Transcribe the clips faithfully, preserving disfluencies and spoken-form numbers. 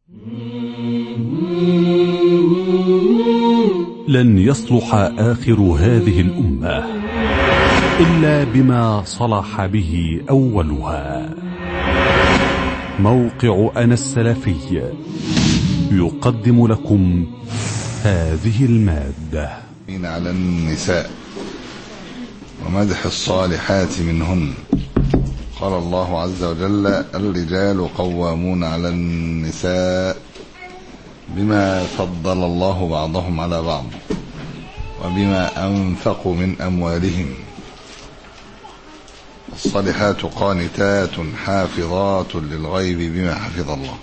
لن يصلح آخر هذه الأمة إلا بما صلح به أولها. موقع أنا السلفي يقدم لكم هذه المادة. على النساء ومدح الصالحات منهن. قال الله عز وجل: الرجال قوامون على النساء بما فضل الله بعضهم على بعض وبما أنفقوا من أموالهم. الصالحات قانتات حافظات للغيب بما حفظ الله.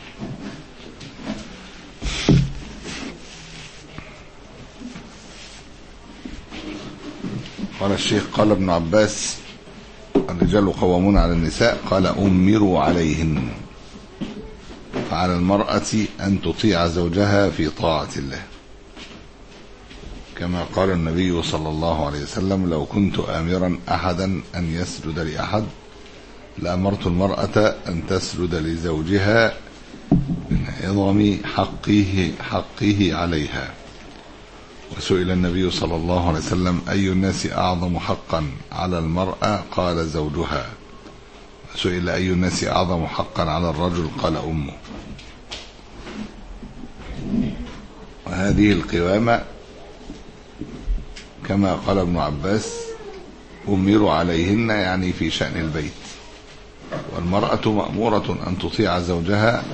قال الشيخ: قال ابن عباس: الرجال قوامون على النساء، قال: أمروا عليهن. فعلى المرأة أن تطيع زوجها في طاعة الله، كما قال النبي صلى الله عليه وسلم: لو كنت آمرا أحدا أن يسجد لأحد لأمرت المرأة أن تسجد لزوجها من عظم حقه, حقه عليها. وسئل النبي صلى الله عليه وسلم: أي الناس أعظم حقا على المرأة؟ قال: زوجها. وسئل: أي الناس أعظم حقا على الرجل؟ قال: أمه. وهذه القوامة كما قال ابن عباس: أمروا عليهن، يعني في شأن البيت. والمرأة مأمورة أن تطيع زوجها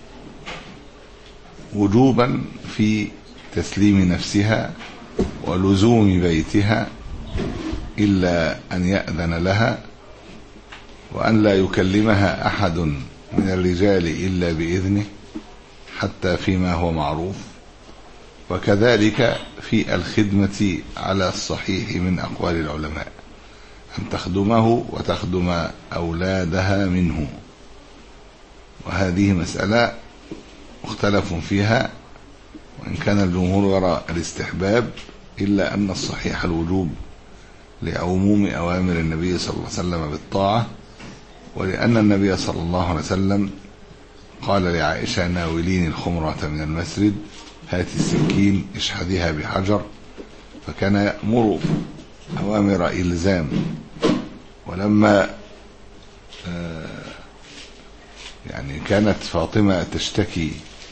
وجوبا في تسليم نفسها ولزوم بيتها، إلا أن يأذن لها، وأن لا يكلمها أحد من الرجال إلا بإذنه حتى فيما هو معروف. وكذلك في الخدمة على الصحيح من أقوال العلماء، أن تخدمه وتخدم أولادها منه. وهذه مسألة مختلف فيها، وإن كان الجمهور يرى الاستحباب، إلا أن الصحيح الوجوب لعموم أوامر النبي صلى الله عليه وسلم بالطاعة، ولأن النبي صلى الله عليه وسلم قال لعائشة: ناولين الخمرة من المسجد، هات السكين اشحذها بحجر. فكان يأمر أوامر إلزام. ولما يعني كانت فاطمة تشتكي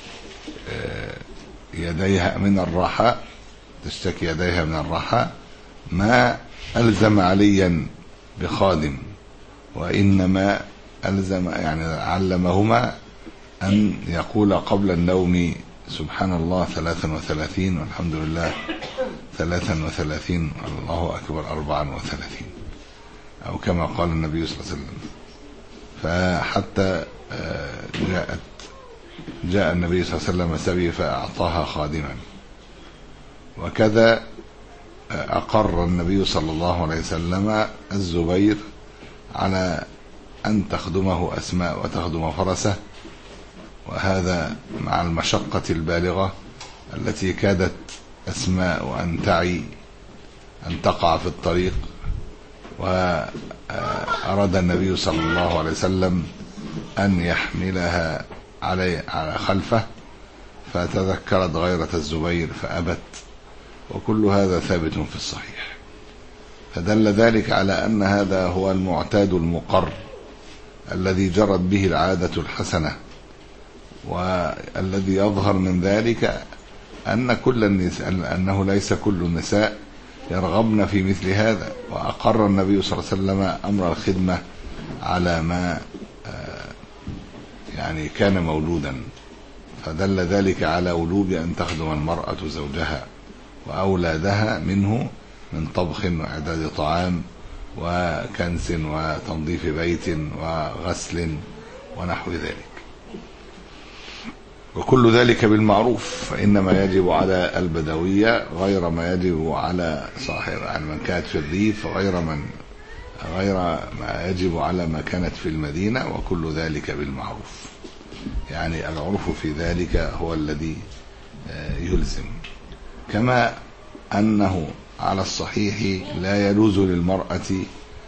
يديها من الراحة تشتكي يديها من الراحة ما ألزم عليا بخادم، وإنما ألزم يعني علمهما أن يقول قبل النوم: سبحان الله ثلاثا وثلاثين، والحمد لله ثلاثا وثلاثين، الله أكبر أربعا وثلاثين، أو كما قال النبي صلى الله عليه وسلم. فحتى جاءت جاء النبي صلى الله عليه وسلم سبي فأعطاها خادما. وكذا أقر النبي صلى الله عليه وسلم الزبير على أن تخدمه أسماء وتخدم فرسه، وهذا مع المشقة البالغة التي كادت أسماء أن تعي أن تقع في الطريق. وأراد النبي صلى الله عليه وسلم أن يحملها على خلفه، فتذكرت غيرة الزبير فأبت. وكل هذا ثابت في الصحيح، فدل ذلك على أن هذا هو المعتاد المقر الذي جرت به العادة الحسنة. والذي يظهر من ذلك أن كل النساء أنه ليس كل النساء يرغبن في مثل هذا. وأقر النبي صلى الله عليه وسلم أمر الخدمة على ما يعني كان موجودا، فدل ذلك على وجوب أن تخدم المرأة زوجها وأولادها منه، من طبخ وإعداد طعام وكنس وتنظيف بيت وغسل ونحو ذلك. وكل ذلك بالمعروف، فإنما يجب على البدوية غير ما يجب على صاحب يعني من كانت في الريف، غير من غير ما يجب على ما كانت في المدينة. وكل ذلك بالمعروف، يعني العرف في ذلك هو الذي يلزم. كما أنه على الصحيح لا يجوز للمرأة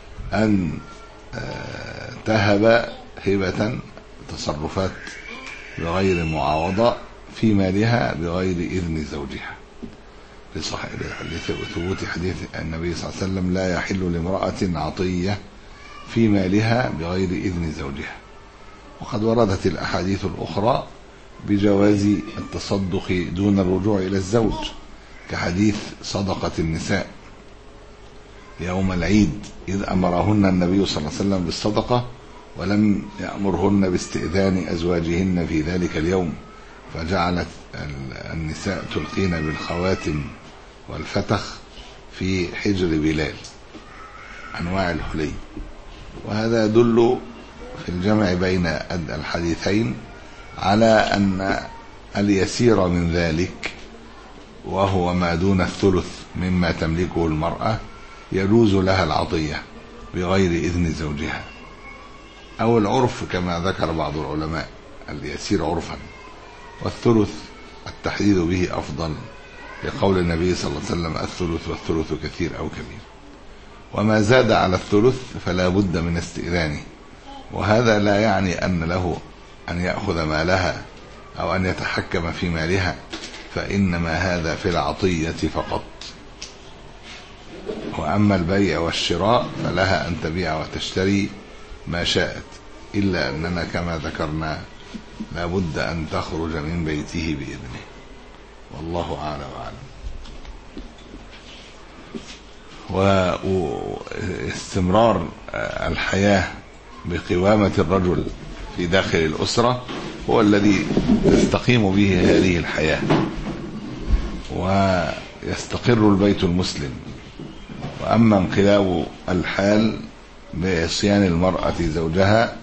أن تهب هبة تصرفات بغير معاوضة في مالها بغير إذن زوجها، في صحيح الحديث وثبوت حديث النبي صلى الله عليه وسلم: لا يحل لامرأة عطية في مالها بغير إذن زوجها. وقد وردت الأحاديث الأخرى بجواز التصدق دون الرجوع إلى الزوج، كحديث صدقة النساء يوم العيد إذ أمرهن النبي صلى الله عليه وسلم بالصدقة ولم يأمرهن باستئذان أزواجهن في ذلك اليوم، فجعلت النساء تلقين بالخواتم والفتخ في حجر بلال أنواع الحلي. وهذا يدل في الجمع بين الحديثين على أن اليسير من ذلك، وهو ما دون الثلث مما تملكه المرأة، يجوز لها العطية بغير إذن زوجها، أو العرف كما ذكر بعض العلماء اليسير عرفا، والثلث التحديد به أفضل لقول النبي صلى الله عليه وسلم: الثلث والثلث كثير أو كبير. وما زاد على الثلث فلا بد من استئذانه، وهذا لا يعني أن له أن يأخذ مالها أو أن يتحكم في مالها، فإنما هذا في العطية فقط. وأما البيع والشراء فلها أن تبيع وتشتري ما شاءت، إلا أننا كما ذكرنا لا بد أن تخرج من بيته بإذنه، والله أعلى وأعلم. واستمرار الحياة بقوامة الرجل في داخل الأسرة هو الذي تستقيم به هذه الحياة ويستقر البيت المسلم. وأما انقلاب الحال بعصيان المرأة زوجها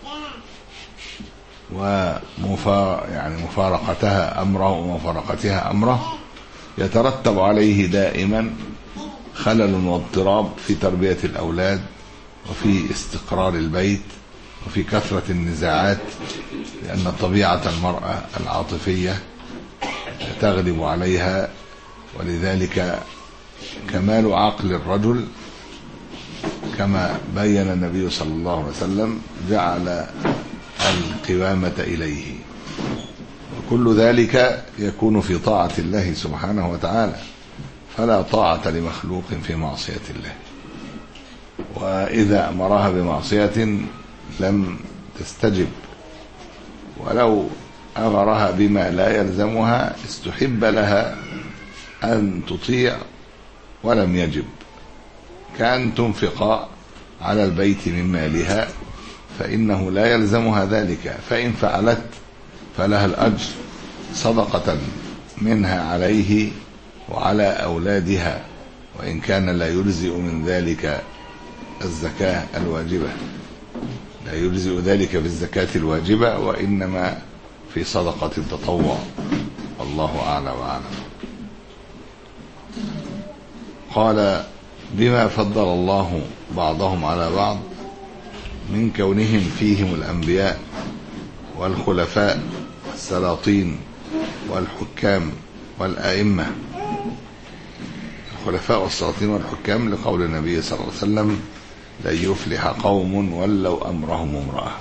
ومفا يعني مفارقتها أمره ومفارقتها أمره، يترتب عليه دائما خلل واضطراب في تربية الأولاد وفي استقرار البيت وفي كثرة النزاعات، لأن طبيعة المرأة العاطفية تغلب عليها. ولذلك كمال عقل الرجل كما بين النبي صلى الله عليه وسلم جعل القوامة إليه، وكل ذلك يكون في طاعة الله سبحانه وتعالى، فلا طاعة لمخلوق في معصية الله. وإذا أمرها بمعصية لم تستجب، ولو أمرها بما لا يلزمها استحب لها أن تطيع ولم يجب، كأن تنفق على البيت من مالها فإنه لا يلزمها ذلك، فإن فعلت فلها الأجر صدقة منها عليه وعلى أولادها، وإن كان لا يجزئ من ذلك الزكاة الواجبة، لا يجزئ ذلك في الزكاة الواجبة، وإنما في صدقة التطوع، والله أعلى وأعلم. قال: بما فضل الله بعضهم على بعض من كونهم فيهم الأنبياء والخلفاء والسلاطين والحكام والآئمة. الخلفاء والسلاطين والحكام لقول النبي صلى الله عليه وسلم: لن يفلح قوم ولوا أمرهم امرأة.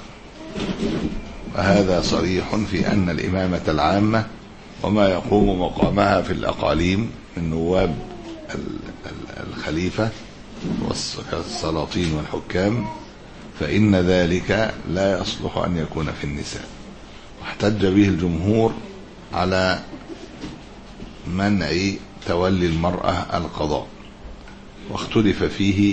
وهذا صريح في أن الإمامة العامة وما يقوم مقامها في الأقاليم من نواب الخليفة والسلاطين والحكام، فإن ذلك لا يصلح أن يكون في النساء. واحتج به الجمهور على منع تولي المرأة القضاء، واختلف فيه،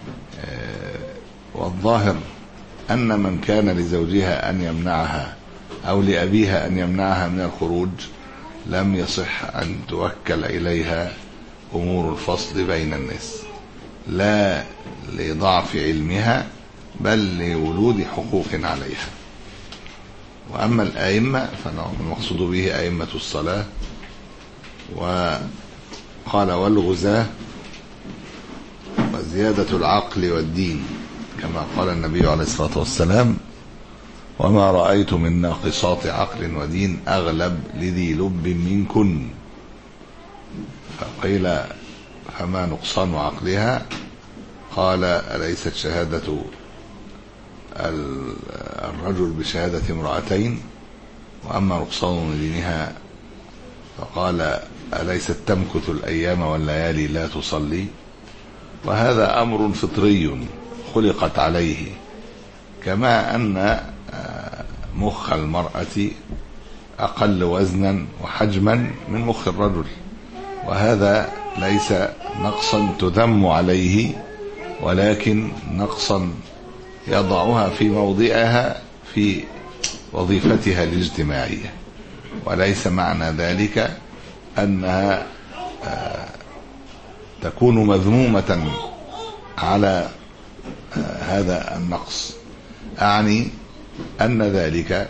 والظاهر أن من كان لزوجها أن يمنعها أو لأبيها أن يمنعها من الخروج لم يصح أن توكل إليها أمور الفصل بين الناس، لا لضعف علمها بل لولود حقوق عليها. وأما الآئمة فالمقصود به أئمة الصلاة. وقال: والغزاة وزيادة العقل والدين، كما قال النبي عليه الصلاة والسلام: وما رأيت من ناقصات عقل ودين أغلب لذي لب منكن. فقيل: فما نقصان عقلها؟ قال: أليست شهادة الرجل بشهادة امرأتين وأما نقصان من دينها فقال أليست تمكث الأيام والليالي لا تصلي؟ وهذا أمر فطري خلقت عليه، كما أن مخ المرأة أقل وزنا وحجما من مخ الرجل، وهذا ليس نقصا تذم عليه، ولكن نقصا يضعها في موضعها في وظيفتها الاجتماعية، وليس معنى ذلك أنها تكون مذمومة على هذا النقص. أعني أن ذلك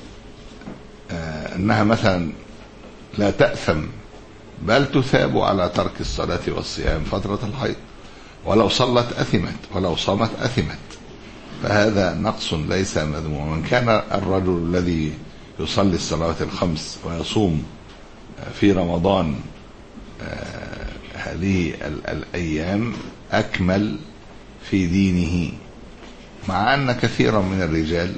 أنها مثلا لا تأثم، بل تثاب على ترك الصلاة والصيام فترة الحيض، ولو صلت أثمت، ولو صامت أثمت، فهذا نقص ليس مذموما. من كان الرجل الذي يصلي الصلوات الخمس ويصوم في رمضان هذه الأيام أكمل في دينه، مع أن كثيرا من الرجال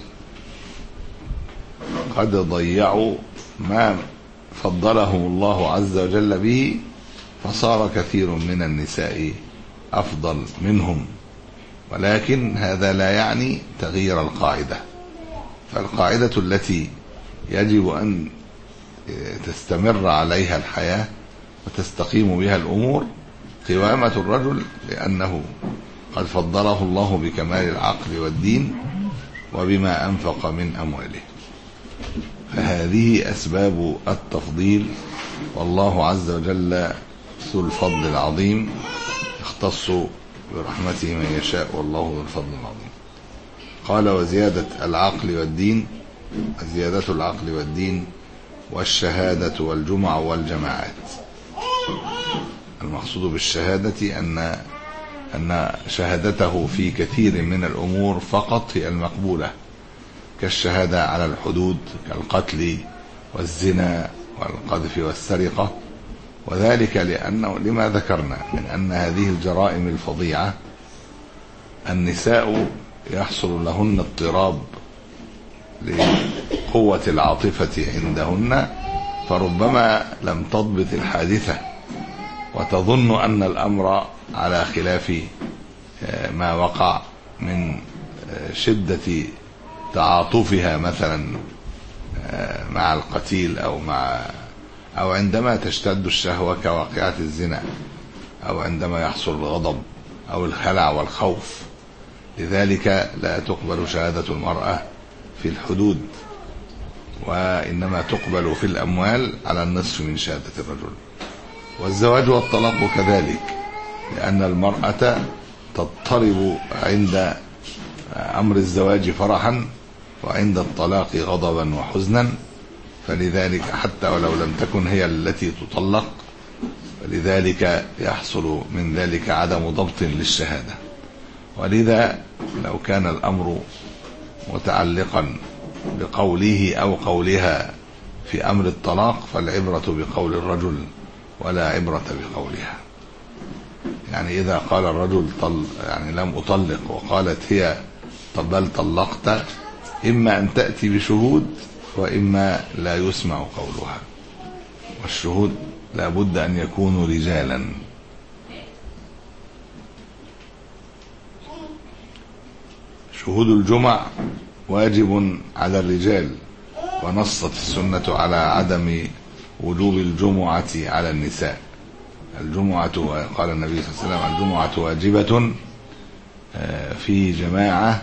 قد ضيعوا ما فضلهم الله عز وجل به، فصار كثير من النساء أفضل منهم، ولكن هذا لا يعني تغيير القاعدة. فالقاعدة التي يجب أن تستمر عليها الحياة وتستقيم بها الأمور قوامة الرجل، لأنه قد فضله الله بكمال العقل والدين وبما أنفق من أمواله. فهذه أسباب التفضيل، والله عز وجل ذو الفضل العظيم يختص برحمته من يشاء، والله ذو الفضل العظيم. قال وزيادة العقل والدين، زيادة العقل والدين والشهادة والجمع والجماعات. المقصود بالشهادة أن أن شهادته في كثير من الأمور فقط هي المقبولة، كالشهادة على الحدود كالقتل والزنا والقذف والسرقة، وذلك لأنه لما ذكرنا من أن هذه الجرائم الفظيعة النساء يحصل لهن اضطراب لقوة العاطفة عندهن، فربما لم تضبط الحادثة وتظن أن الأمر على خلاف ما وقع من شدة تعاطفها مثلا مع القتيل أو مع أو عندما تشتد الشهوة كواقعة الزنا، أو عندما يحصل الغضب أو الخلع والخوف. لذلك لا تقبل شهادة المرأة في الحدود، وإنما تقبل في الأموال على النصف من شهادة الرجل. والزواج والطلاق كذلك، لأن المرأة تضطرب عند أمر الزواج فرحا، وعند الطلاق غضبا وحزنا، فلذلك حتى ولو لم تكن هي التي تطلق، فلذلك يحصل من ذلك عدم ضبط للشهادة. ولذا لو كان الأمر متعلقا بقوله أو قولها في أمر الطلاق فالعبرة بقول الرجل ولا عبرة بقولها. يعني إذا قال الرجل طل يعني لم أطلق وقالت هي طب بل طلقت، إما أن تأتي بشهود وإما لا يسمع قولها، والشهود لا بد أن يكونوا رجالا. شهود الجمع واجب على الرجال، ونصت السنة على عدم وجوب الجمعة على النساء. الجمعة قال النبي صلى الله عليه وسلم الجمعة واجبة في جماعة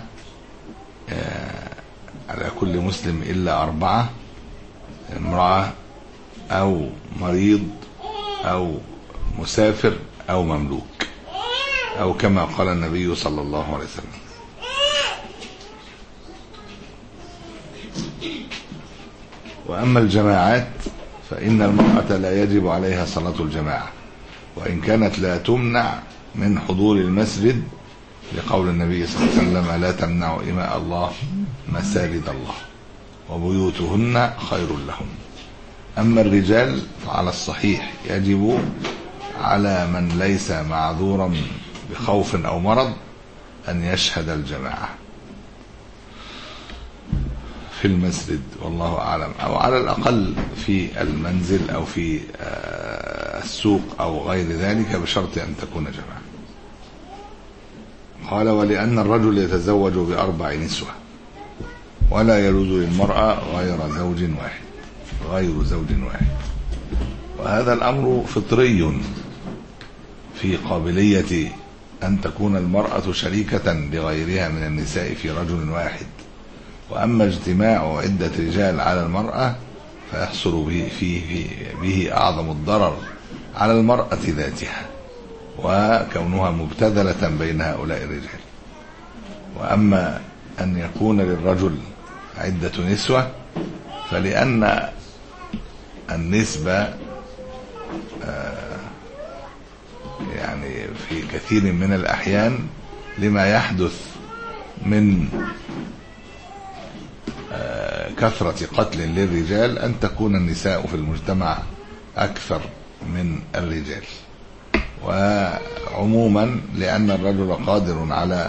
على كل مسلم إلا أربعة: امرأة أو مريض أو مسافر أو مملوك، أو كما قال النبي صلى الله عليه وسلم. وأما الجماعات فإن المرأة لا يجب عليها صلاة الجماعة، وإن كانت لا تمنع من حضور المسجد، لقول النبي صلى الله عليه وسلم لا تمنعوا إماء الله مساجد الله وبيوتهن خير لهم. أما الرجال فعلى الصحيح يجب على من ليس معذورا بخوف أو مرض أن يشهد الجماعة. في المسجد والله أعلم، أو على الأقل في المنزل أو في السوق أو غير ذلك، بشرط أن تكون جماعة. قال: ولأن الرجل يتزوج بأربع نسوة ولا يجوز للمرأة غير زوج واحد غير زوج واحد وهذا الأمر فطري في قابلية أن تكون المرأة شريكة لغيرها من النساء في رجل واحد. وأما اجتماع عدة رجال على المرأة فيحصل به, فيه به أعظم الضرر على المرأة ذاتها، وكونها مبتذلة بين هؤلاء الرجال. وأما أن يكون للرجل عدة نسوة فلأن النسبة يعني في كثير من الأحيان لما يحدث من كثرة قتل للرجال أن تكون النساء في المجتمع أكثر من الرجال، وعموما لأن الرجل قادر على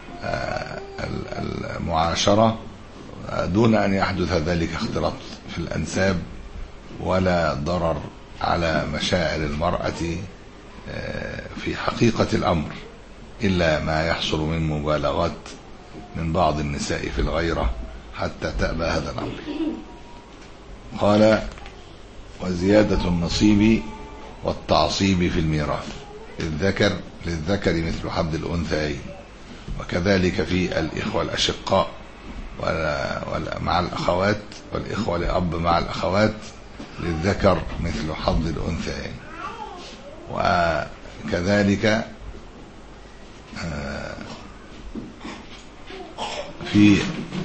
المعاشرة دون أن يحدث ذلك اختلاط في الأنساب ولا ضرر على مشاعر المرأة في حقيقة الأمر، إلا ما يحصل من مبالغات من بعض النساء في الغيرة حتى تأبى هذا الأمر. قال: وزيادة النصيب والتعصيب في الميراث للذكر للذكر مثل حظ الأنثيين، وكذلك في الإخوة الأشقاء مع الأخوات، والإخوة لأب مع الأخوات للذكر مثل حظ الأنثيين. وكذلك في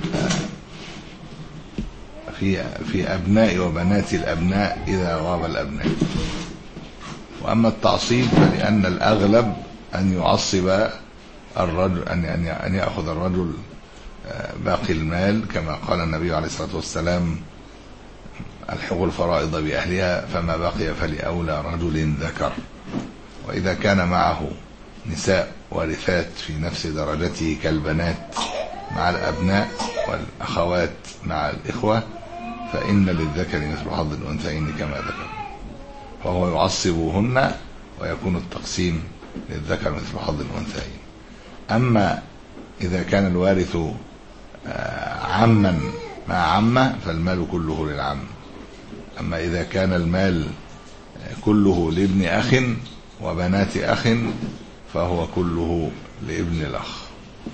في في أبناء وبنات الأبناء إذا غاب الأبناء. وأما التعصيب فلأن الأغلب أن يعصب الرجل أن أن يأخذ الرجل باقي المال، كما قال النبي عليه الصلاة والسلام: الحقوا الفرائض بأهلها فما بقي فلأولى رجل ذكر. وإذا كان معه نساء وارثات في نفس درجته كالبنات مع الأبناء والأخوات مع الإخوة فإن للذكر مثل حظ الأنثيين كما ذكر، وهو يعصبهن ويكون التقسيم للذكر مثل حظ الأنثيين. أما إذا كان الوارث عما مع عمه فالمال كله للعم. أما إذا كان المال كله لابن أخ وبنات أخ فهو كله لابن الأخ.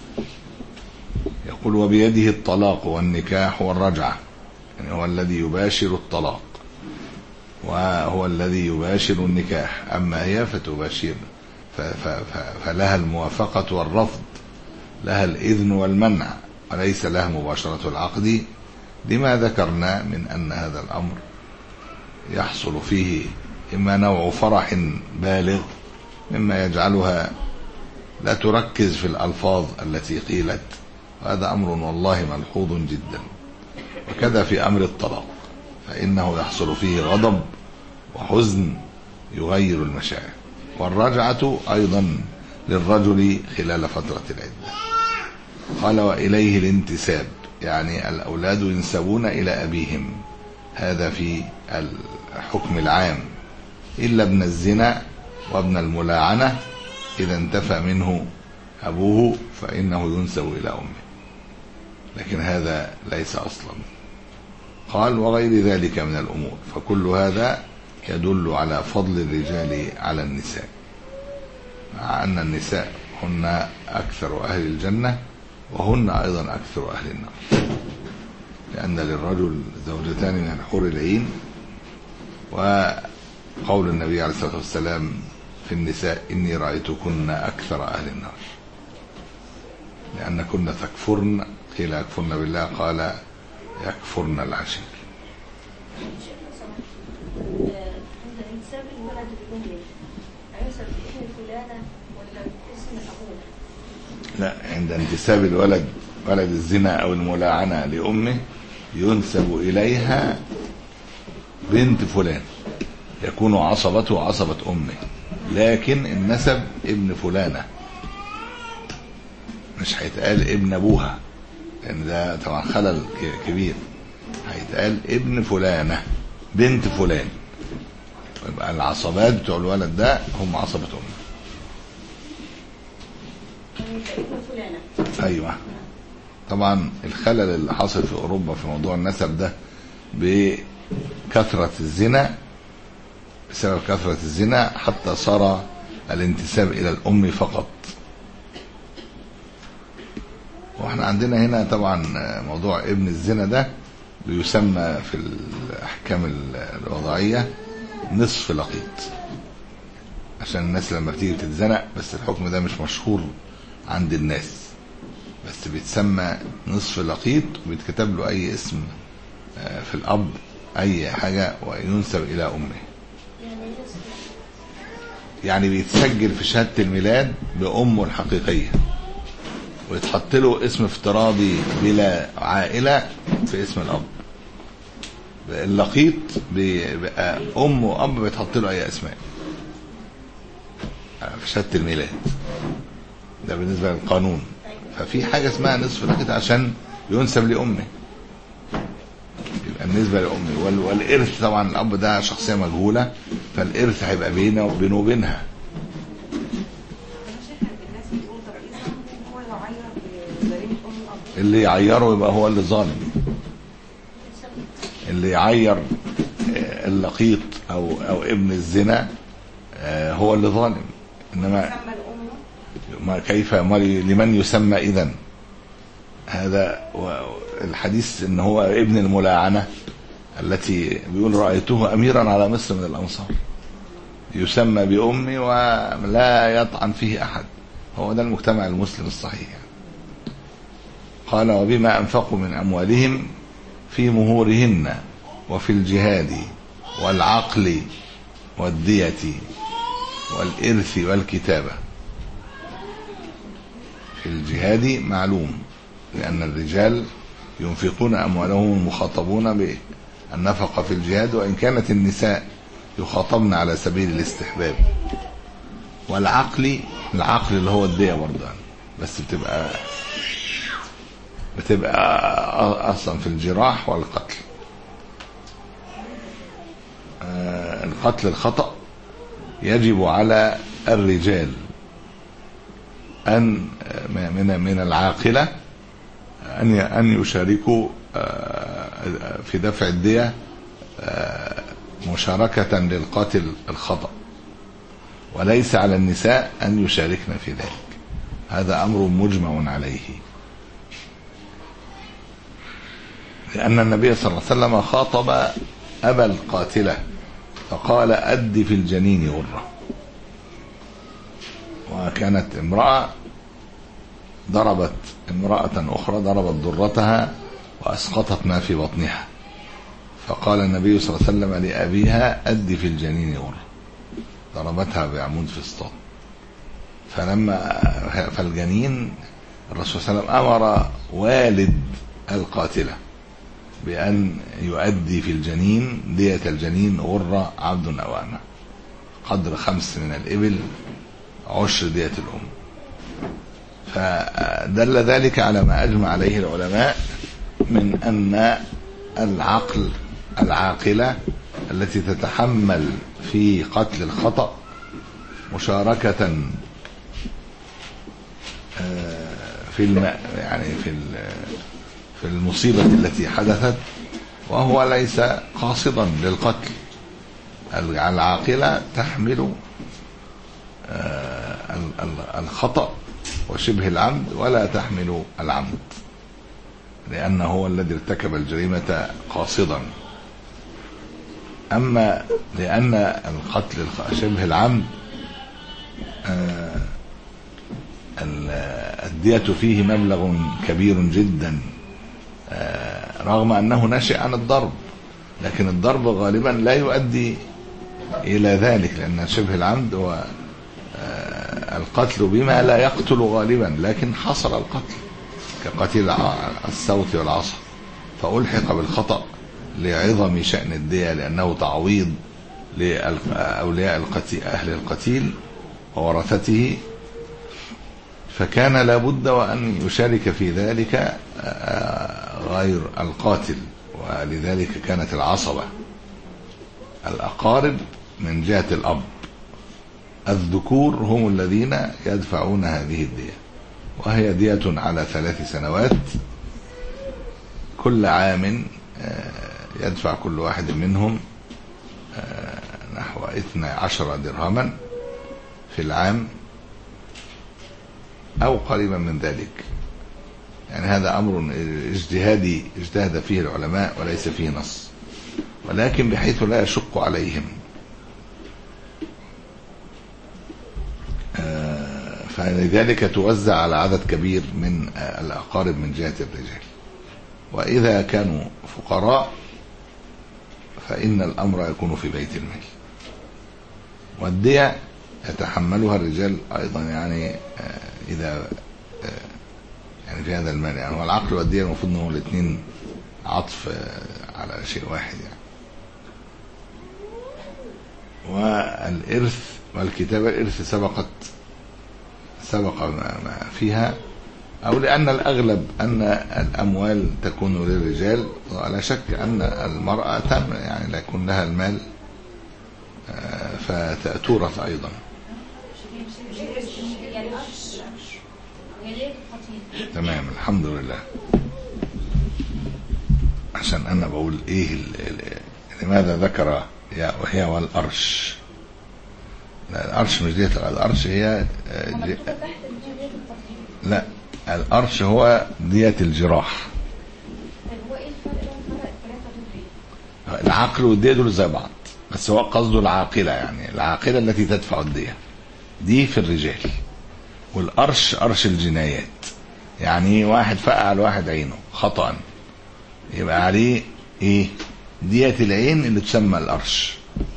يقول: وبيده الطلاق والنكاح والرجعة، يعني هو الذي يباشر الطلاق وهو الذي يباشر النكاح. أما هي فتباشر فلها الموافقة والرفض، لها الإذن والمنع، وليس لها مباشرة العقد، لما ذكرنا من أن هذا الأمر يحصل فيه إما نوع فرح بالغ مما يجعلها لا تركز في الألفاظ التي قيلت، وهذا أمر والله ملحوظ جدا. وكذا في أمر الطلاق فإنه يحصل فيه غضب وحزن يغير المشاعر. والرجعة أيضا للرجل خلال فترة العدة. قال: وإليه الانتساب، يعني الأولاد ينسبون إلى أبيهم، هذا في الحكم العام، إلا ابن الزنا وابن الملاعنة إذا انتفى منه أبوه فإنه ينسب إلى أمه، لكن هذا ليس أصلا. قال: وغير ذلك من الأمور، فكل هذا يدل على فضل الرجال على النساء، مع أن النساء هن أكثر أهل الجنة وهن أيضا أكثر أهل النار، لأن للرجل زوجتان من الحور العين. وقول النبي عليه الصلاة والسلام في النساء: إني رأيتكن أكثر أهل النار، لأن كن تكفرن. قيل يكفرن بالله، قال يكفرن العشير. عند انتساب الولد لأمه هينسب لابن فلانة ولا اسم أبوه؟ لا، عند انتساب الولد ولد الزنا أو الملاعنة لأمه ينسب إليها بنت فلان، يكون عصبته عصبة أمه، لكن النسب ابن فلانة، مش هيتقال ابن أبوها، لأن ده طبعا خلل كبير. هيتقال ابن فلانة بنت فلان، يبقى العصبات بتوع الولد ده هم عصبة أمه. ابن فلانة. أيوة. طبعا الخلل اللي حصل في أوروبا في موضوع النسب ده بكثرة الزنا، بسبب كثرة الزنا حتى صار الانتساب إلى الأم فقط. واحنا عندنا هنا طبعا موضوع ابن الزنا ده بيسمى في الأحكام الوضعية نصف لقيط، عشان الناس لما بتيجي تتزنق، بس الحكم ده مش مشهور عند الناس، بس بيتسمى نصف لقيط وبيتكتب له أي اسم في الأب أي حاجة وينسب إلى أمه. يعني بيتسجل في شهادة الميلاد بأمه الحقيقية ويتحط له اسم افتراضي بلا عائلة في اسم الأب. اللقيط بيبقى أم وأب بيتحط له أي أسماء في شهادة الميلاد، ده بالنسبة للقانون. ففي حاجة اسمها نصف لقيط عشان ينسب لأمه، يبقى بالنسبة لأمه. والإرث طبعا الأب ده شخصية مجهولة، فالإرث هيبقى بينه وبينه وبينها. اللي يعيره يبقى هو اللي ظالم، اللي يعير اللقيط او او ابن الزنا هو اللي ظالم. انما ما كيف لمن يسمى اذن؟ هذا الحديث ان هو ابن الملاعنة التي بيقول رأيته اميرا على مصر من الانصار، يسمى بأمي ولا يطعن فيه احد. هو ده المجتمع المسلم الصحيح. قال وبما أنفقوا من أموالهم في مهورهن وفي الجهاد والعقل والدية والإرث والكتابة. في الجهاد معلوم، لأن الرجال ينفقون أموالهم المخاطبون بالنفقة في الجهاد، وإن كانت النساء يخاطبن على سبيل الاستحباب. والعقل، العقل اللي هو الدية برضه، بس بتبقى بتبقى أصلا في الجراح والقتل. آه القتل الخطأ يجب على الرجال أن من من العاقلة أن أن يشاركوا آه في دفع الدية آه مشاركة للقاتل الخطأ، وليس على النساء أن يشاركن في ذلك. هذا أمر مجمع عليه، لأن النبي صلى الله عليه وسلم خاطب أبا القاتلة فقال أد في الجنين غرة. وكانت امرأة ضربت امرأة أخرى، ضربت ضرتها وأسقطت ما في بطنها، فقال النبي صلى الله عليه وسلم لأبيها أد في الجنين غرة، ضربتها بعمود فسطاط. فلما فالجنين الرسول صلى الله عليه وسلم أمر والد القاتلة بأن يؤدي في الجنين دية الجنين غرة عبد أو أمة، قدر خمس من الإبل عشر دية الأم. فدل ذلك على ما أجمع عليه العلماء من أن العقل العاقلة التي تتحمل في قتل الخطأ مشاركة في الم... يعني في في المصيبة التي حدثت، وهو ليس قاصدا للقتل. العاقلة تحمل الخطأ وشبه العمد ولا تحمل العمد، لأنه هو الذي ارتكب الجريمة قاصدا. أما لأن القتل شبه العمد الدية فيه مبلغ كبير جدا، رغم أنه نشأ عن الضرب، لكن الضرب غالبا لا يؤدي إلى ذلك، لأن شبه العمد هو القتل بما لا يقتل غالبا، لكن حصل القتل كقتل الصوت والعصا، فألحق بالخطأ لعظم شأن الدية، لأنه تعويض لأولياء القتيل أهل القتيل وورثته. فكان لابد وأن يشارك في ذلك غير القاتل، ولذلك كانت العصبة الأقارب من جهة الأب الذكور هم الذين يدفعون هذه الدية، وهي دية على ثلاث سنوات، كل عام يدفع كل واحد منهم نحو اثني عشر درهما في العام أو قريبا من ذلك. يعني هذا أمر اجتهادي اجتهد فيه العلماء وليس فيه نص، ولكن بحيث لا يشق عليهم. فلذلك توزع على عدد كبير من الأقارب من جهة الرجال. وإذا كانوا فقراء فإن الأمر يكون في بيت المال، والدية يتحملها الرجال أيضا، يعني إذا يعني في هذا المال. يعني هو العقل والدية المفروض أنهم الاثنين عطف على شيء واحد يعني. والإرث والكتابة، الإرث سبقت سبق ما فيها، أو لأن الأغلب أن الأموال تكون للرجال، ولا شك أن المرأة يعني لا يكون لها المال فتورث أيضا. تمام، الحمد لله. عشان أنا بقول إيه لماذا ذكر يا وهي والأرش. لا، الأرش مش دية الأرش، هي دي... لا، الأرش هو دية الجراح. العقل والدية دول زي بعض، بس هو قصده العاقلة، يعني العاقلة التي تدفع الدية دي في الرجال. والأرش أرش الجنايات، يعني واحد فقع لواحد عينه خطأ، يبقى عليه ايه؟ دية العين اللي تسمى الأرش،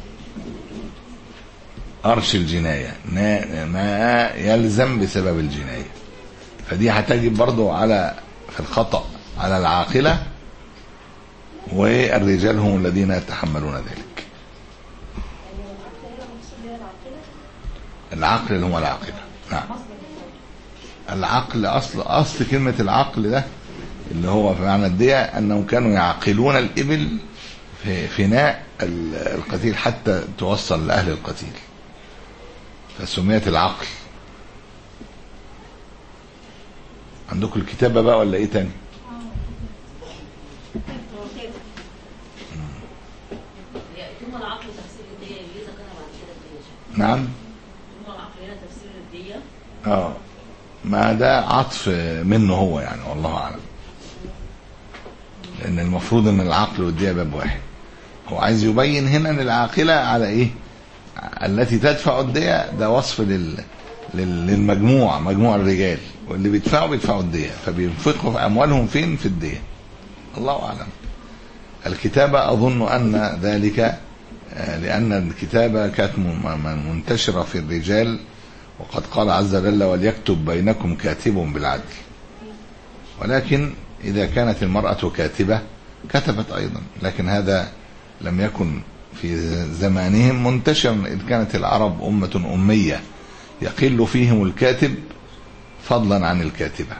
أرش الجناية، ما يلزم بسبب الجناية. فدي هتجب برضو على في الخطأ على العاقلة، والرجال هم الذين يتحملون ذلك. العقل اللي هو العاقلة. نعم، العقل أصل أصل كلمة العقل ده اللي هو في معنى الدية أنهم كانوا يعقلون الإبل في فناء القتيل حتى توصل لأهل القتيل، فسميت العقل. عندكم الكتابة بقى ولا إيه تاني؟ نعم. اه ما ده عطف منه هو يعني، والله اعلم، لان المفروض ان العقل والدية باب واحد. هو عايز يبين هنا ان العاقلة على ايه؟ التي تدفع الدية، ده وصف لل... لل... للمجموع، مجموع الرجال، واللي بيدفعوا بيدفعوا الدية، فبينفقوا في اموالهم فين؟ في الدية. الله اعلم. الكتابة اظن ان ذلك لان الكتابة كانت منتشرة في الرجال، وقد قال عز وجل وليكتب بينكم كاتب بالعدل. ولكن إذا كانت المرأة كاتبة كتبت أيضا، لكن هذا لم يكن في زمانهم منتشرا، إذ كانت العرب أمة أمية يقل فيهم الكاتب فضلا عن الكاتبة.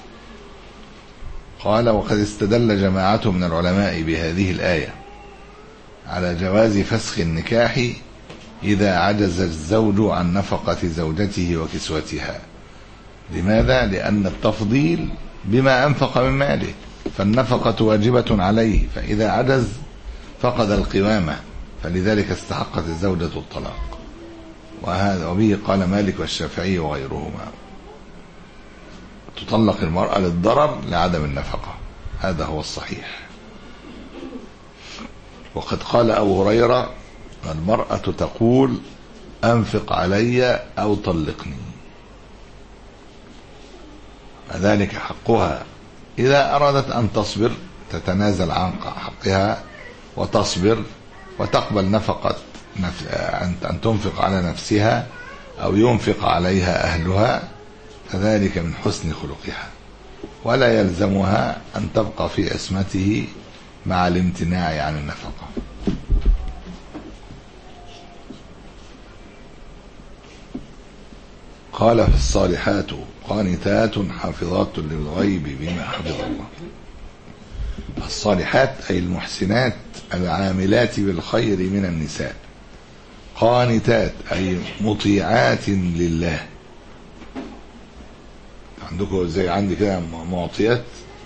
قال وقد استدل جماعة من العلماء بهذه الآية على جواز فسخ النكاح إذا عجز الزوج عن نفقة زوجته وكسوتها. لماذا؟ لأن التفضيل بما أنفق من ماله، فالنفقة واجبة عليه، فإذا عجز فقد القوامة، فلذلك استحقت الزوجة الطلاق. وهذا وبه قال مالك والشافعي وغيرهما، تطلق المرأة للضرر لعدم النفقة، هذا هو الصحيح. وقد قال أبو هريرة المرأة تقول أنفق علي أو طلقني، ذلك حقها إذا أرادت أن تصبر تتنازل عن حقها وتصبر وتقبل نفقة أن تنفق على نفسها أو ينفق عليها أهلها، فذلك من حسن خلقها، ولا يلزمها أن تبقى في عصمته مع الامتناع عن النفقة. قال في الصالحات قانتات حافظات للغيب بما حفظ الله. الصالحات أي المحسنات العاملات بالخير من النساء. قانتات أي مطيعات لله. عندكم زي عندي كده معطيات؟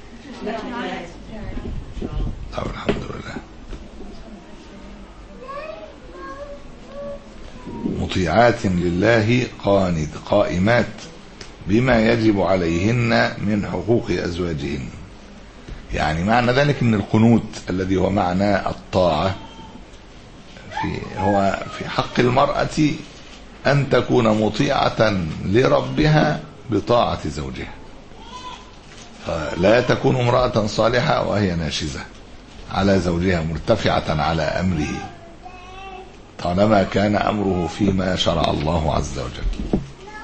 طب الحمد لله. مطيعات لله قانت قائمات بما يجب عليهن من حقوق أزواجهن. يعني معنى ذلك أن القنوت الذي هو معنى الطاعة في هو في حق المرأة أن تكون مطيعة لربها بطاعة زوجها. فلا تكون امرأة صالحة وهي ناشزة على زوجها مرتفعة على أمره طالما كان أمره فيما شرع الله عز وجل.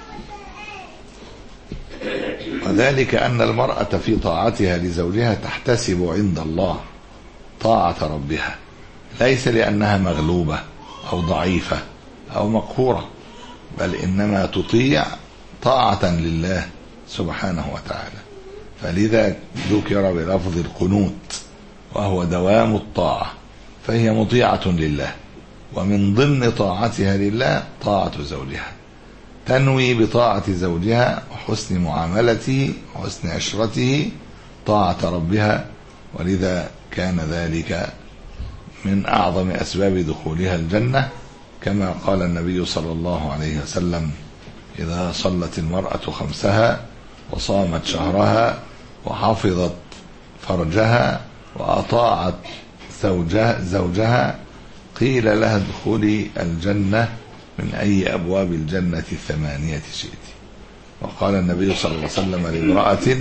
وذلك أن المرأة في طاعتها لزوجها تحتسب عند الله طاعة ربها، ليس لأنها مغلوبة أو ضعيفة أو مقهورة، بل إنما تطيع طاعة لله سبحانه وتعالى. فلذا ذكر بلفظ القنوت وهو دوام الطاعة، فهي مطيعة لله، ومن ضمن طاعتها لله طاعة زوجها، تنوي بطاعة زوجها وحسن معاملته وحسن عشرته طاعة ربها، ولذا كان ذلك من أعظم أسباب دخولها الجنة، كما قال النبي صلى الله عليه وسلم: إذا صلت المرأة خمسها وصامت شهرها وحفظت فرجها وأطاعت زوجها, زوجها قيل لها ادخلي الجنة من أي أبواب الجنة الثمانية شئت. وقال النبي صلى الله عليه وسلم لامرأة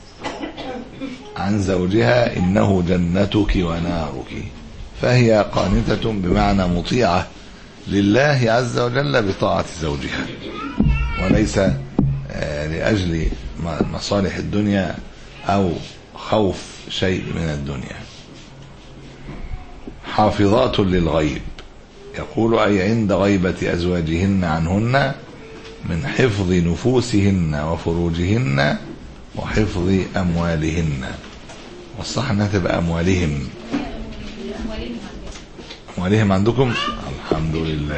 عن زوجها: إنه جنتك ونارك. فهي قانتة بمعنى مطيعة لله عز وجل بطاعة زوجها، وليس لأجل مصالح الدنيا أو خوف شيء من الدنيا. حافظات للغيب، يقول أي عند غيبة أزواجهن عنهن من حفظ نفوسهن وفروجهن وحفظ أموالهن. والصح أنها تبقى أموالهم. أموالهم عندكم؟ الحمد لله.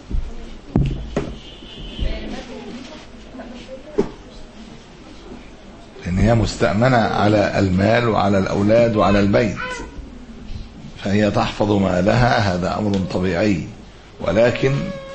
لأن هي مستأمنة على المال وعلى الأولاد وعلى البيت، فهي تحفظ مالها، هذا أمر طبيعي. ولكن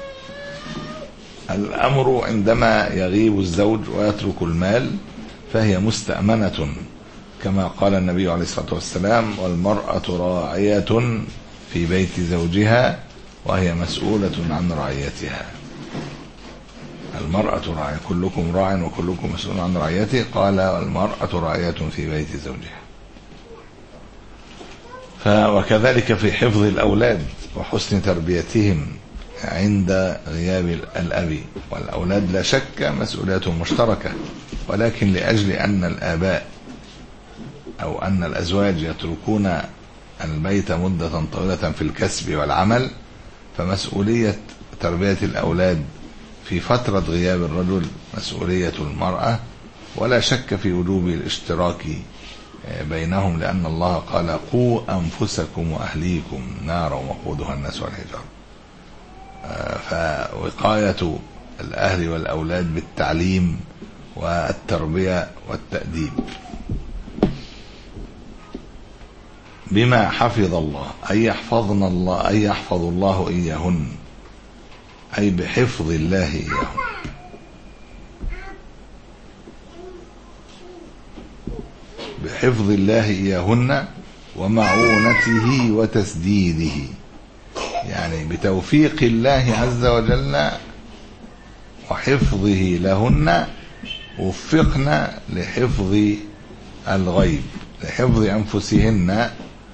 الأمر عندما يغيب الزوج ويترك المال فهي مستأمنة، كما قال النبي عليه الصلاة والسلام: والمرأة راعية في بيت زوجها وهي مسؤولة عن رعيتها. المرأة راعية، كلكم راع وكلكم مسؤول عن رعيته. قال: والمرأة راعية في بيت زوجها. وكذلك في حفظ الأولاد وحسن تربيتهم عند غياب الأب. والأولاد لا شك مسؤولياتهم مشتركة، ولكن لأجل أن الآباء أو أن الأزواج يتركون البيت مدة طويلة في الكسب والعمل، فمسؤولية تربية الأولاد في فترة غياب الرجل مسؤولية المرأة، ولا شك في وجوب الاشتراك بينهم، لأن الله قال: قوا أنفسكم وأهليكم نارا وقودها الناس والحجارة. فوقاية الأهل والأولاد بالتعليم والتربية والتأديب. بما حفظ الله أي يحفظنا الله أي يحفظ الله إياهن، أي بحفظ الله إياهن. بحفظ الله إياهن ومعونته وتسديده، يعني بتوفيق الله عز وجل وحفظه لهن وفقنا لحفظ الغيب، لحفظ أنفسهن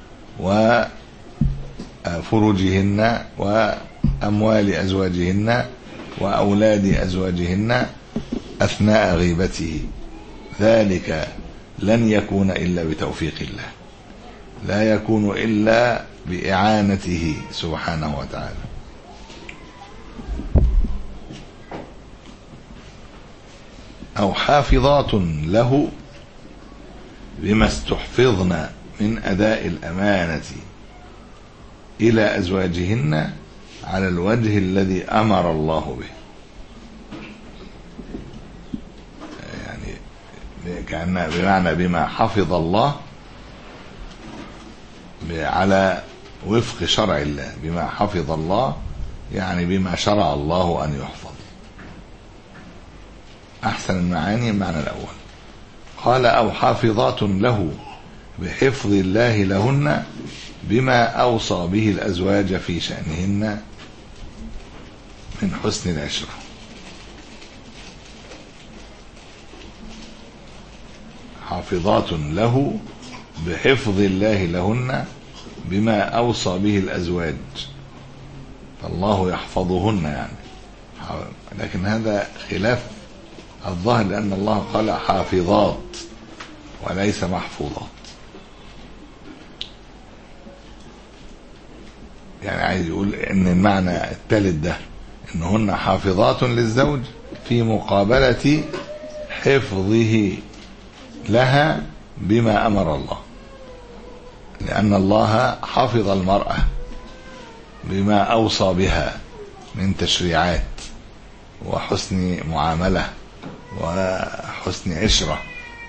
وفروجهن وأموال أزواجهن وأولاد أزواجهن أثناء غيبته. ذلك لن يكون إلا بتوفيق الله، لا يكون إلا بإعانته سبحانه وتعالى. أو حافظات له بما استحفظن من أداء الأمانة إلى أزواجهن على الوجه الذي أمر الله به. يعني كأن بمعنى بما حفظ الله على وفق شرع الله، بما حفظ الله يعني بما شرع الله أن يحفظ. أحسن المعاني المعنى الأول. قال أو حافظات له بحفظ الله لهن بما أوصى به الأزواج في شأنهن من حسن العشرة. حافظات له بحفظ الله لهن بما أوصى به الأزواج، فالله يحفظهن يعني، لكن هذا خلاف الظاهر لأن الله قال حافظات وليس محفوظات. يعني عايز يقول ان المعنى الثالث ده انهن حافظات للزوج في مقابلة حفظه لها بما امر الله، لان الله حفظ المرأة بما اوصى بها من تشريعات وحسن معاملة وحسن عشرة،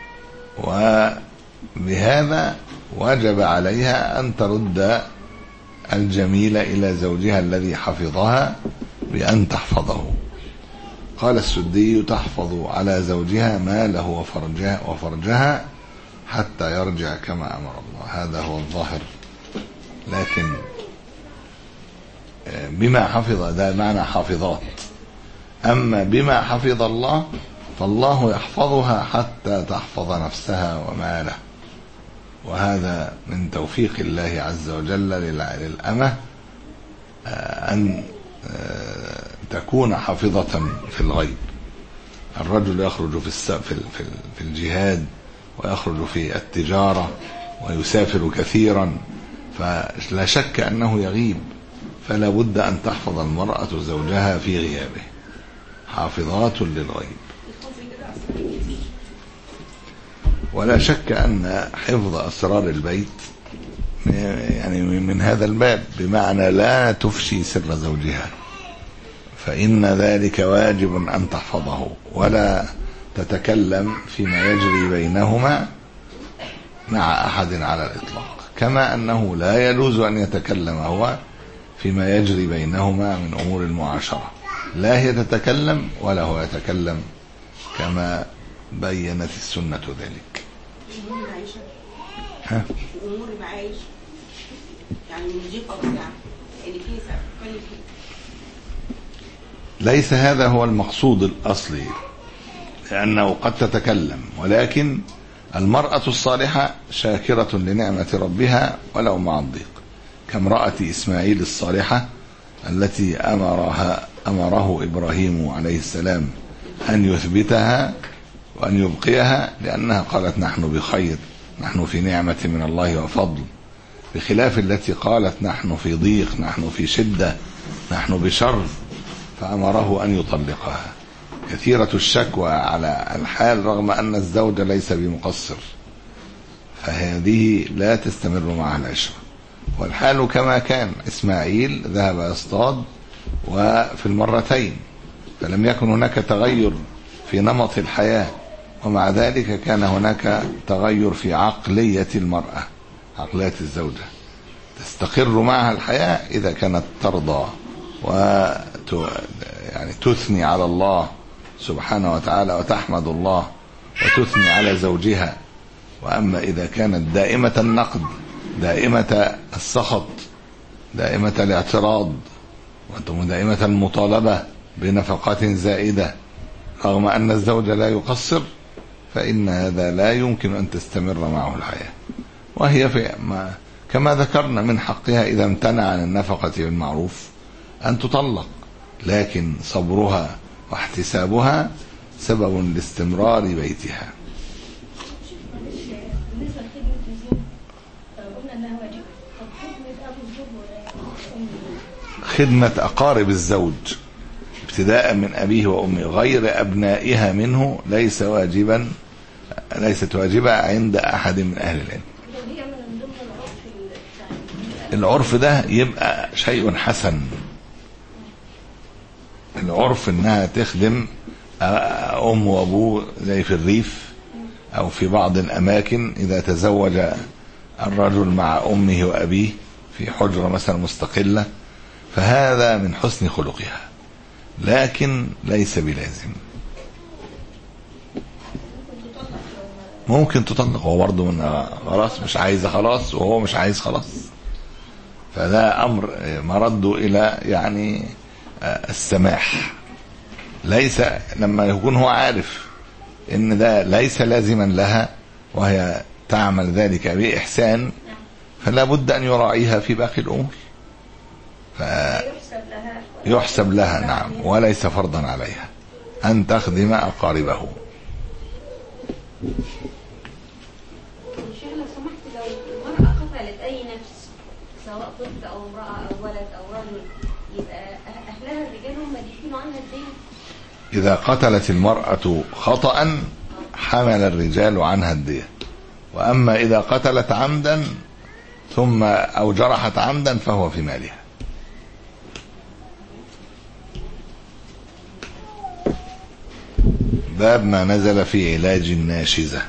وبهذا وجب عليها ان ترد الجميلة إلى زوجها الذي حفظها بأن تحفظه. قال السدي تحفظ على زوجها ماله وفرجها, وفرجها حتى يرجع كما أمر الله. هذا هو الظاهر، لكن بما حفظ ده معنى حافظات، أما بما حفظ الله فالله يحفظها حتى تحفظ نفسها وماله، وهذا من توفيق الله عز وجل للأمة أن تكون حافظة في الغيب. الرجل يخرج في في الجهاد ويخرج في التجارة ويسافر كثيرا، فلا شك أنه يغيب، فلا بد أن تحفظ المرأة زوجها في غيابه. حافظات للغيب. ولا شك أن حفظ أسرار البيت يعني من هذا الباب، بمعنى لا تفشي سر زوجها، فإن ذلك واجب أن تحفظه ولا تتكلم فيما يجري بينهما مع أحد على الإطلاق، كما أنه لا يجوز أن يتكلم هو فيما يجري بينهما من أمور المعاشرة، لا هي تتكلم ولا هو يتكلم، كما بينت السنة ذلك. ها؟ أمور المعايش يعني نجيب أوسع اللي فيه سبب. ليس هذا هو المقصود الأصلي، لأنه قد تتكلم، ولكن المرأة الصالحة شاكرة لنعمة ربها ولو مع الضيق، كامرأة إسماعيل الصالحة التي أمرها أمره إبراهيم عليه السلام أن يثبتها وأن يبقيها، لأنها قالت نحن بخير، نحن في نعمة من الله وفضل، بخلاف التي قالت نحن في ضيق، نحن في شدة، نحن بشر، فأمره أن يطلقها. كثيرة الشكوى على الحال رغم أن الزوج ليس بمقصر، فهذه لا تستمر معها العشرة. والحال كما كان، إسماعيل ذهب يصطاد وفي المرتين، فلم يكن هناك تغير في نمط الحياة، ومع ذلك كان هناك تغير في عقلية المرأة، عقلية الزوجة تستقر معها الحياة إذا كانت ترضى وت... يعني تثني على الله سبحانه وتعالى وتحمد الله وتثني على زوجها. وأما إذا كانت دائمة النقد، دائمة السخط، دائمة الاعتراض، ودائمة المطالبة بنفقات زائدة رغم أن الزوج لا يقصر، فإن هذا لا يمكن أن تستمر معه الحياة. وهي في ما كما ذكرنا من حقها إذا امتنع عن النفقة بالمعروف أن تطلق، لكن صبرها واحتسابها سبب لاستمرار بيتها. بالنسبة لخدمة الزوج قلنا أنها واجبة، طب خدمة أبو الزوج ولا خدمة أقارب الزوج اقتداء من أبيه وأمه غير أبنائها منه ليس واجبا ليست واجبة عند أحد من أهل العلم. العرف ده يبقى شيء حسن. العرف انها تخدم ام وابوه زي في الريف او في بعض الاماكن اذا تزوج الرجل مع امه وابيه في حجرة مثلا مستقلة، فهذا من حسن خلقها، لكن ليس بلازم. ممكن تطلق، هو برضه من خلاص مش عايزة خلاص وهو مش عايز خلاص، فده امر مرده الى يعني السماح. ليس لما يكون هو عارف ان ده ليس لازما لها وهي تعمل ذلك بإحسان، فلا بد ان يراعيها في باقي الامور، فيحسب لها نعم، وليس فرضا عليها ان تخدم اقاربه. سواء طفل او امراه او ولد او رجل، يبقى اهلها الرجال هم اللي يشيلوا عنها الدين. اذا قتلت المراه خطأ حمل الرجال عنها الدية، واما اذا قتلت عمدا ثم او جرحت عمدا فهو في مالها. باب ما نزل في علاج الناشزة.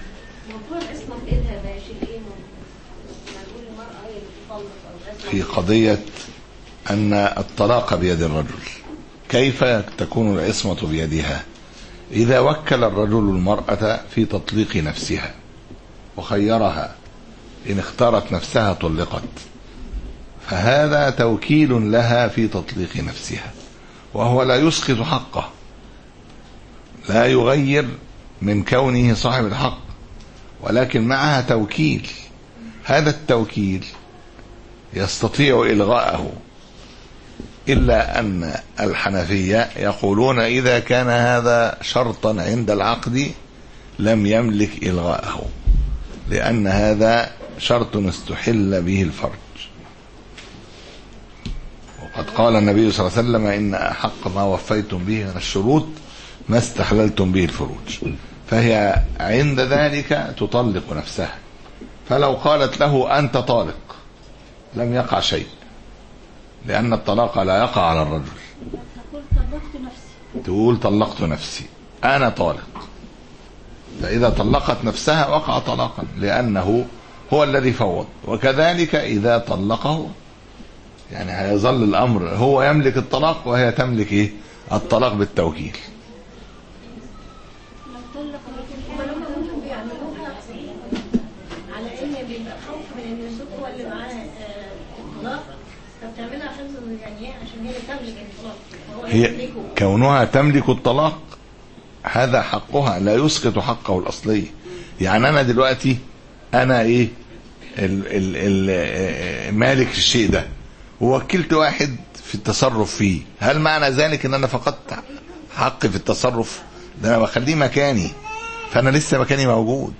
في قضية أن الطلاق بيد الرجل، كيف تكون العصمة بيدها؟ إذا وكل الرجل المرأة في تطليق نفسها وخيرها، إن اختارت نفسها طلقت، فهذا توكيل لها في تطليق نفسها، وهو لا يسقط حقه، لا يغير من كونه صاحب الحق، ولكن معها توكيل. هذا التوكيل يستطيع إلغاءه، إلا أن الحنفية يقولون إذا كان هذا شرطا عند العقد لم يملك إلغاءه، لأن هذا شرط استحل به الفرج. وقد قال النبي صلى الله عليه وسلم إن أحق ما وفيتم به من الشروط ما استحللتم به الفروج، فهي عند ذلك تطلق نفسها. فلو قالت له أنت طالق لم يقع شيء، لأن الطلاق لا يقع على الرجل. تقول طلقت نفسي، تقول طلقت نفسي أنا طالق، فإذا طلقت نفسها وقع طلاقا، لأنه هو الذي فوض. وكذلك إذا طلقه يعني هيظل الأمر هو يملك الطلاق وهي تملك إيه؟ الطلاق بالتوكيل. على ان بيبقى خوف من ان الزوج هو اللي معاه الطلاق، فبتعملها عشان يعني ايه؟ عشان هي تملك الطلاق، هي كونها تملك الطلاق هذا حقها، لا يسقط حقه الأصلي. يعني أنا دلوقتي أنا إيه ال ال ال مالك الشيء ده، ووكلت واحد في التصرف فيه، هل معنى ذلك ان انا فقدت حقي في التصرف؟ ده انا بخليه مكاني، فانا لسه مكاني موجود.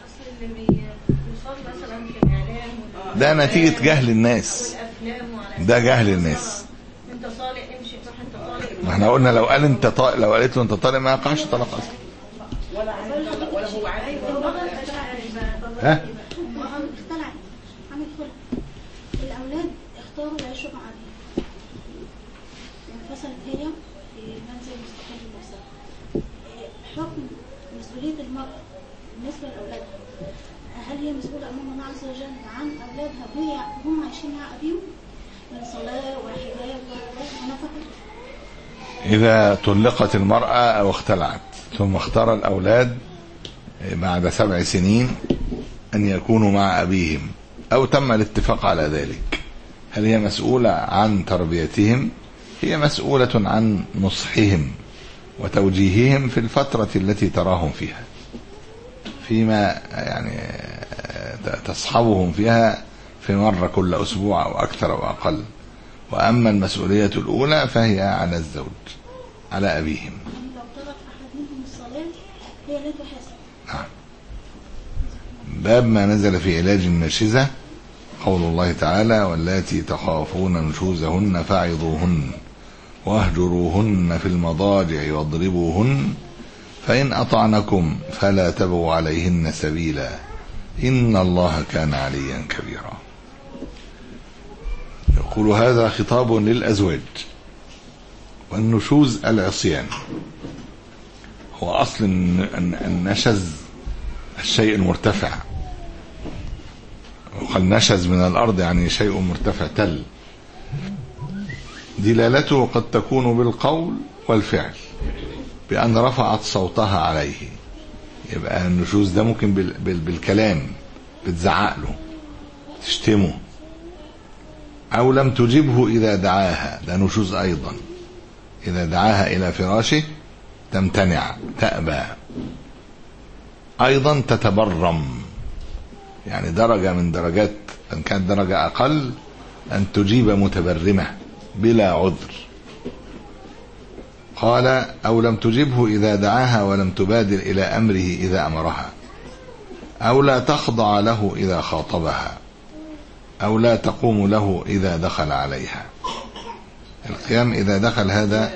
ده نتيجة جهل الناس، ده جهل الناس. انت صالح امشي صح، انت طالق. ما احنا قلنا لو قال انت طالق، لو قالت له انت طالق ما يقعش طلاق اصلا. ولا ولا هو عايز ها الأولاد اختاروا يعيشوا مع أبيهم، انفصلت هي في منزل مستقل بنفسها. حكم مسؤولية المرأة بالنسبة لأولادها، هل هي مسؤولة أمام الله عز وجل عن أولادها وهي هم عايشين مع أبيهم من صلاة وحجاب ونفقة؟ إذا طلقت المرأة أو اختلعت ثم اختار الأولاد بعد سبع سنين أن يكونوا مع أبيهم أو تم الاتفاق على ذلك، هل هي مسؤولة عن تربيتهم؟ هي مسؤولة عن نصحهم وتوجيههم في الفترة التي تراهم فيها، فيما يعني تصحبهم فيها في مرة كل أسبوع أو أكثر أو أقل. وأما المسؤولية الأولى فهي على الزوج، على أبيهم. لو ترك أحد منهم الصلاة هي لا تحاسب. نعم. باب ما نزل في علاج الناشزة، قول الله تعالى واللاتي تخافون نشوزهن فعظوهن واهجروهن في المضاجع واضربوهن فإن أطعنكم فلا تبغوا عليهن سبيلا إن الله كان عليا كبيرا. يقول هذا خطاب للأزواج. والنشوز العصيان، هو أصل النشز الشيء المرتفع، وقال نشز من الأرض يعني شيء مرتفع تل. دلالته قد تكون بالقول والفعل، بأن رفعت صوتها عليه. يبقى النشوز ده ممكن بالكلام، بتزعق له، تشتمه. أو لم تجبه إذا دعاها، ده نشوز أيضا. إذا دعاها إلى فراشه تمتنع، تأبى. أيضا تتبرم، يعني درجة من درجات، إن كانت درجة أقل أن تجيب متبرمة بلا عذر. قال أو لم تجبه إذا دعاها ولم تبادر إلى أمره إذا أمرها، أو لا تخضع له إذا خاطبها، أو لا تقوم له إذا دخل عليها. القيام إذا دخل هذا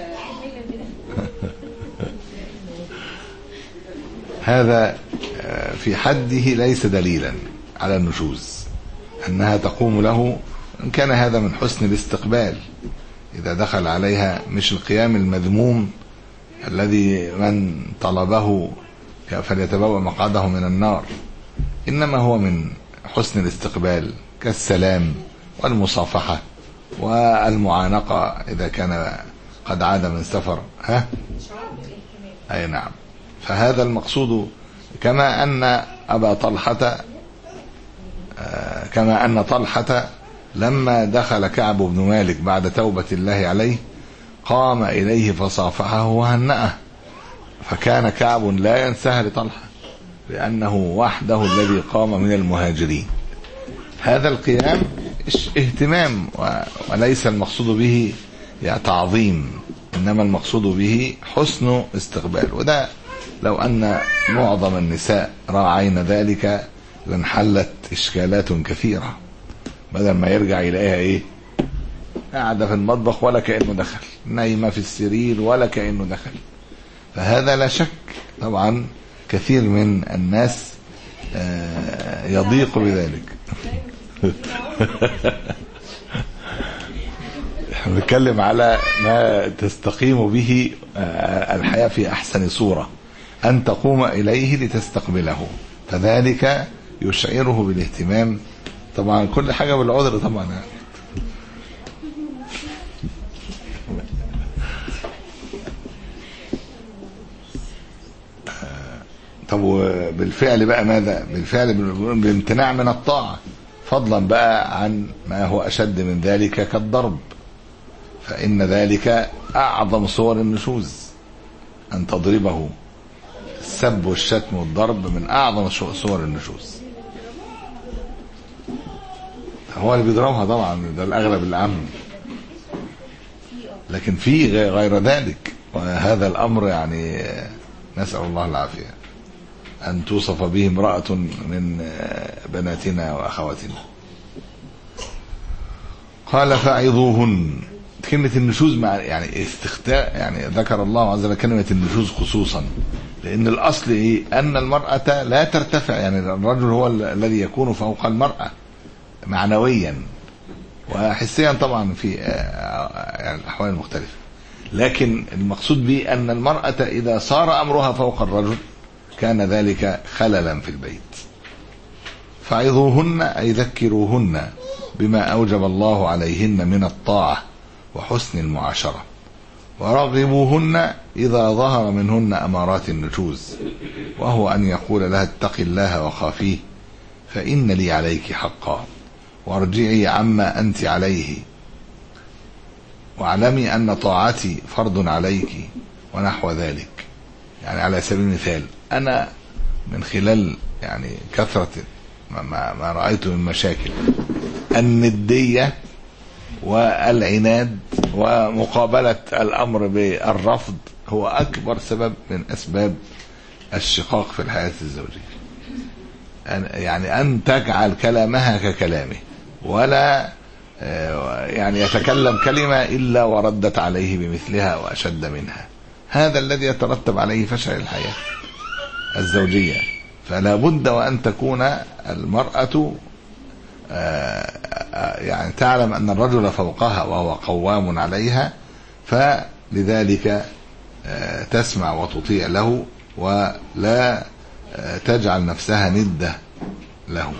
هذا في حده ليس دليلا على النشوز أنها تقوم له، إن كان هذا من حسن الاستقبال إذا دخل عليها، مش القيام المذموم الذي من طلبه فليتبوأ مقعده من النار، إنما هو من حسن الاستقبال كالسلام والمصافحة والمعانقة إذا كان قد عاد من سفر. ها؟ أي نعم. فهذا المقصود. كما أن أبا طلحة كما أن طلحة لما دخل كعب بن مالك بعد توبة الله عليه قام إليه فصافحه وهنأه، فكان كعب لا ينساه لطلحة لأنه وحده الذي قام من المهاجرين. هذا القيام اهتمام، وليس المقصود به تعظيم، إنما المقصود به حسن استقبال. وده لو أن معظم النساء راعين ذلك لانحلت إشكالات كثيرة، بدل ما يرجع يلاقيها إيه قاعدة في المطبخ ولا كأنه دخل، نايمة في السرير ولا كأنه دخل. فهذا لا شك طبعا كثير من الناس يضيق بذلك. نتكلم على ما تستقيم به الحياة في أحسن صورة، أن تقوم إليه لتستقبله، فذلك يشعره بالاهتمام. طبعا كل حاجة بالعذر طبعا يعني. طب بالفعل بقى ماذا؟ بالفعل بالامتناع من الطاعة، فضلا بقى عن ما هو أشد من ذلك كالضرب، فإن ذلك أعظم صور النشوز، أن تضربه. السب والشتم والضرب من أعظم صور النشوز. هو اللي بيضربها طبعا، ده الأغلب العام، لكن في غير ذلك. وهذا الأمر يعني نسأل الله العافية أن توصف به امرأة من بناتنا وأخواتنا. قال فعظوهن. كلمة النشوز مع يعني استخدام، يعني ذكر الله عز وجل كلمة النشوز خصوصا، لأن الأصل إيه؟ أن المرأة لا ترتفع، يعني الرجل هو الذي يكون فوق المرأة معنويا وحسيا طبعا في يعني الأحوال المختلفة، لكن المقصود به أن المرأة إذا صار أمرها فوق الرجل كان ذلك خللا في البيت. فعظوهن أي ذكروهن بما أوجب الله عليهن من الطاعة وحسن المعاشرة، ورغبوهن إذا ظهر منهن أمارات النشوز، وهو أن يقول لها اتق الله وخافيه فإن لي عليك حقا، وارجعي عما أنت عليه، واعلمي أن طاعتي فرض عليك، ونحو ذلك. يعني على سبيل المثال، أنا من خلال يعني كثرة ما, ما رأيت من مشاكل الندية والعناد ومقابلة الأمر بالرفض هو أكبر سبب من أسباب الشقاق في الحياة الزوجية. يعني أن تجعل كلامها ككلامه، ولا يعني يتكلم كلمة إلا وردت عليه بمثلها وأشد منها. هذا الذي يترتب عليه فشل الحياة الزوجية. فلا بد وأن تكون المرأة يعني تعلم أن الرجل فوقها وهو قوام عليها، فلذلك تسمع وتطيع له ولا تجعل نفسها ندة له.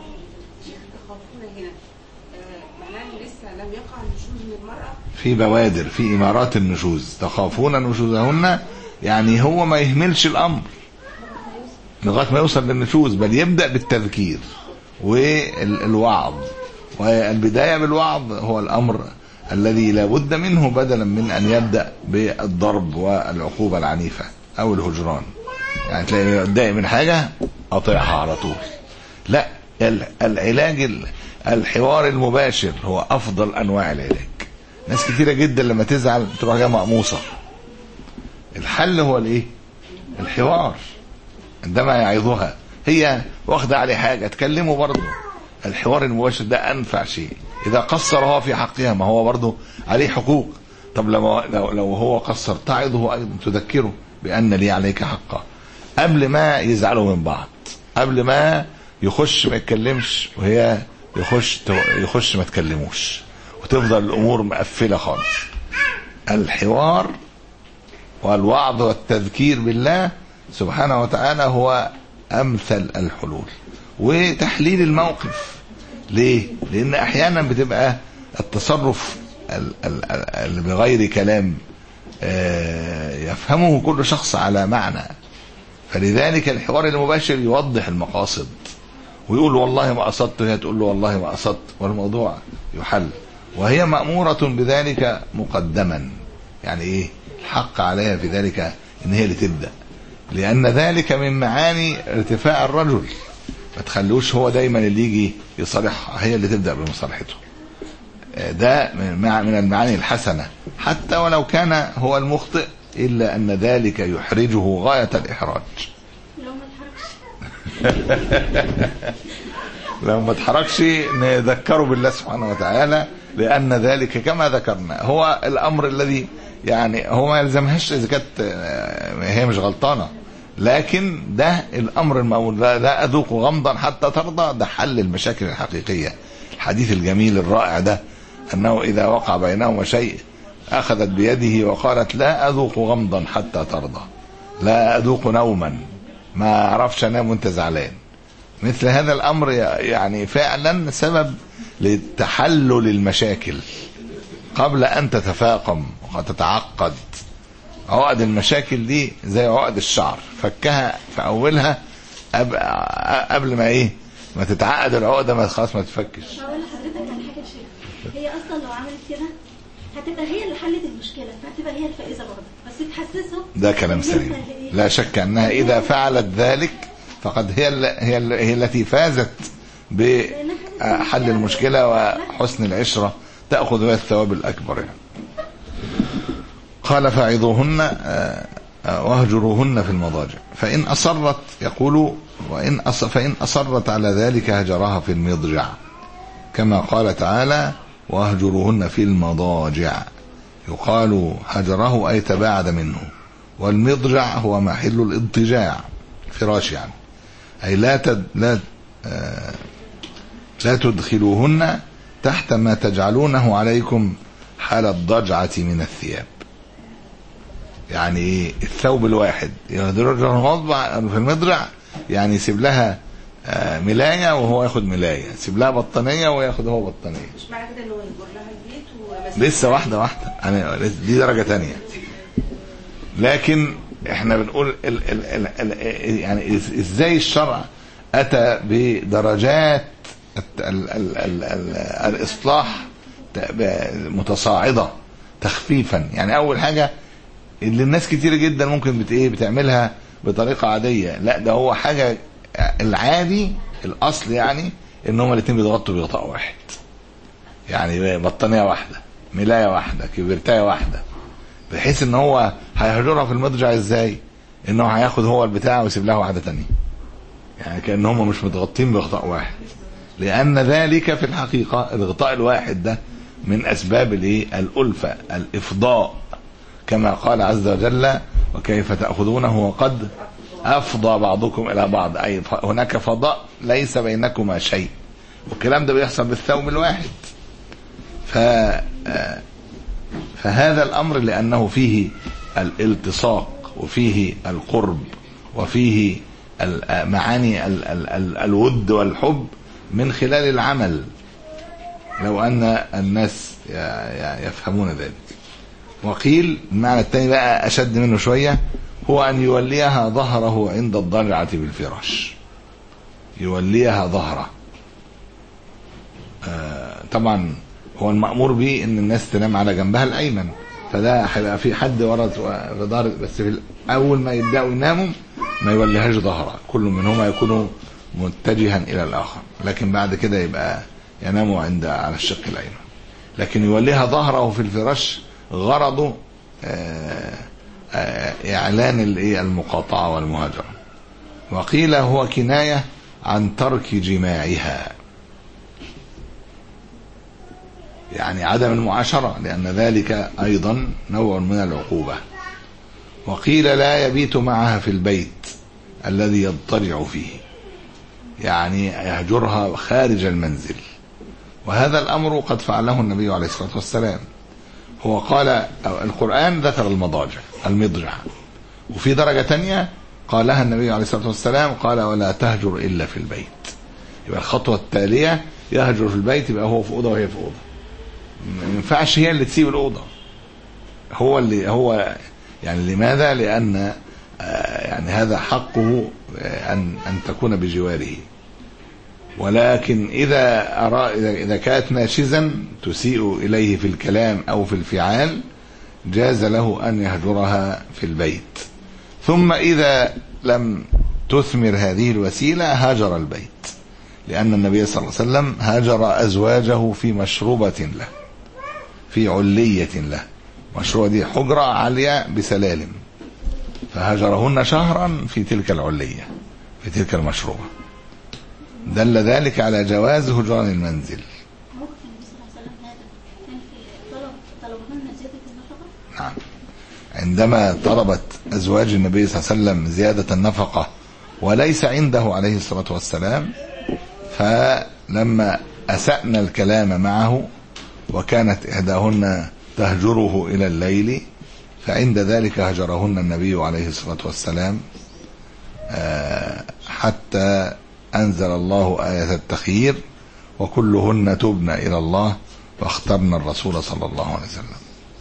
في بوادر، في إمارات النشوز، تخافون نشوزهن، يعني هو ما يهملش الأمر لغاية ما يوصل للنشوز، بل يبدأ بالتذكير والوعظ. والبداية بالوعظ هو الأمر الذي لا بد منه، بدلا من أن يبدأ بالضرب والعقوبة العنيفة أو الهجران. يعني تلاقي يتضايق من حاجة أطيعها على طول. لا، العلاج الحوار المباشر هو أفضل أنواع العلاج. ناس كثيرة جدا لما تزعل تروح جايه مقموصة. الحل هو الايه؟ الحوار. عندما يعظها هي واخده عليه حاجه تكلمه، برضه الحوار المباشر ده انفع شيء. اذا قصر هو في حقها، ما هو برضه عليه حقوق. طب لو لو هو قصر تعظه ايضا، تذكره بان لي عليك حقا، قبل ما يزعلوا من بعض، قبل ما يخش ما يتكلمش وهي يخش يخش ما تكلموش، وتفضل الامور مقفله خالص. الحوار والوعظ والتذكير بالله سبحانه وتعالى هو امثل الحلول. وتحليل الموقف. ليه؟ لان احيانا بتبقى التصرف اللي بغير كلام يفهمه كل شخص على معنى، فلذلك الحوار المباشر يوضح المقاصد ويقول والله ما قصدت، هي تقول له والله ما قصدت، والموضوع يحل. وهي مأمورة بذلك مقدما، يعني ايه؟ الحق عليها في ذلك ان هي اللي تبدأ، لان ذلك من معاني ارتفاع الرجل. ما تخلوش هو دايما اللي يجي يصالحها، هي اللي تبدأ بمصالحته. ده من المعاني الحسنة، حتى ولو كان هو المخطئ، الا ان ذلك يحرجه غاية الاحراج. لو ما اتحركش لو ما اتحركش نذكره بالله سبحانه وتعالى، لأن ذلك كما ذكرنا هو الأمر الذي يعني هو ما يلزمهاش إذا كانت هي مش غلطانة، لكن ده الأمر المقول لا أذوق غمضا حتى ترضى. ده حل المشاكل الحقيقية. الحديث الجميل الرائع ده أنه إذا وقع بينهما شيء أخذت بيده وقالت لا أذوق غمضا حتى ترضى، لا أذوق نوما، ما أعرفش أنام وأنت زعلان. مثل هذا الأمر يعني فعلا سبب لتحلل المشاكل قبل أن تتفاقم وتتعقد. عقد المشاكل دي زي عقد الشعر، فكها في أولها قبل ما إيه ما تتعقد العقدة، ما خلاص ما تفكش. هقول لحضرتك على حاجة شيء، هي أصلا لو عملت كده هتبقى هي اللي حلت المشكلة، فهتبقى هي الفائزة برضه، بس تحسسه. ده كلام سليم، لا شك أنها إذا فعلت ذلك فقد هي هي هي التي فازت بحل المشكلة وحسن العشرة، تأخذ بها الثواب الأكبر. يعني قال فعظوهن واهجروهن في المضاجع فإن أصرت، يقول وإن أص فإن أصرت على ذلك هجرها في المضجع، كما قال تعالى واهجروهن في المضاجع. يقال هجره أي تباعد منه، والمضجع هو محل الاضطجاع، فراش يعني، أي لا تد لا آه لا تدخلوهن تحت ما تجعلونه عليكم حال الضجعة من الثياب. يعني ايه؟ الثوب الواحد يهدرها في المضجع، يعني يسيب لها آه ملاية وهو ياخد ملاية، يسيب لها بطانية وهو ياخد هو بطانية. مش معنى كده انه يجر لها البيت وبس، لسه واحدة واحدة، يعني دي درجة تانية. لكن احنا بنقول ال ال ال ال يعني ازاي الشرع اتى بدرجات ال ال ال ال الاصلاح متصاعدة تخفيفا. يعني اول حاجة اللي الناس كتير جدا ممكن بت ايه بتعملها بطريقة عادية، لا ده هو حاجة العادي الاصل، يعني ان هما الاتنين بيضغطوا بغطاء واحد، يعني بطانية واحدة، ملاية واحدة، كبرتاية واحدة، بحيث ان هو هيهجرها في المضجع ازاي؟ انه هياخد هو البتاع ويسيب لها واحدة تانية، يعني كأن هم مش متغطين بغطاء واحد. لأن ذلك في الحقيقة الغطاء الواحد ده من أسباب الايه الألفة الإفضاء، كما قال عز وجل وكيف تأخذونه وقد أفضى بعضكم إلى بعض، أي هناك فضاء ليس بينكما شيء، والكلام ده بيحصل بالثوب الواحد. ف فهذا الأمر لأنه فيه الالتصاق وفيه القرب وفيه معاني ال ال ال الود والحب من خلال العمل، لو أن الناس يفهمون ذلك. وقيل المعنى الثاني بقى أشد منه شوية، هو أن يوليها ظهره عند الضجعة بالفراش، يوليها ظهره. آه طبعا هو المأمور به ان الناس تنام على جنبها الايمن، فده هيبقى في حد ورا في ظهر، بس في اول ما يبداوا يناموا ما يوليهاش ظهره، كل منهما يكون متجها الى الاخر، لكن بعد كده يبقى يناموا عند على الشق الايمن. لكن يوليها ظهره في الفراش غرضه آآ آآ اعلان الايه المقاطعه والمهاجره. وقيل هو كنايه عن ترك جماعها، يعني عدم المعاشرة، لأن ذلك أيضا نوع من العقوبة. وقيل لا يبيت معها في البيت الذي يضطجع فيه، يعني يهجرها خارج المنزل، وهذا الأمر قد فعله النبي عليه الصلاة والسلام. هو قال القرآن ذكر المضاجع المضجع، وفي درجة تانية قالها النبي عليه الصلاة والسلام، قال ولا تهجر إلا في البيت. يبقى الخطوة التالية يهجر في البيت، يبقى هو في أوضة وهي في أوضة، ما ينفعش هي اللي تسيب الأوضة، هو اللي هو يعني لماذا؟ لأن يعني هذا حقه أن أن تكون بجواره. ولكن إذا أرى إذا كانت ناشزا تسيء إليه في الكلام أو في الفعال جاز له أن يهجرها في البيت. ثم إذا لم تثمر هذه الوسيلة هاجر البيت، لأن النبي صلى الله عليه وسلم هاجر أزواجه في مشروبة له، في علية له، مشروبة دي حجرة عالية بسلالم، فهاجرهن شهرا في تلك العلية في تلك المشروبة، دل ذلك على جواز هجران المنزل. ممكن النبي صلى الله عليه وسلم هذا كان في طلب طلبهن زيادة النفقة؟ نعم، عندما طلبت أزواج النبي صلى الله عليه وسلم زيادة النفقة وليس عنده عليه الصلاة والسلام، فلما أسأنا الكلام معه وكانت إحداهن تهجره إلى الليل، فعند ذلك هجرهن النبي عليه الصلاة والسلام حتى أنزل الله آية التخيير وكلهن تبن إلى الله واخترنا الرسول صلى الله عليه وسلم.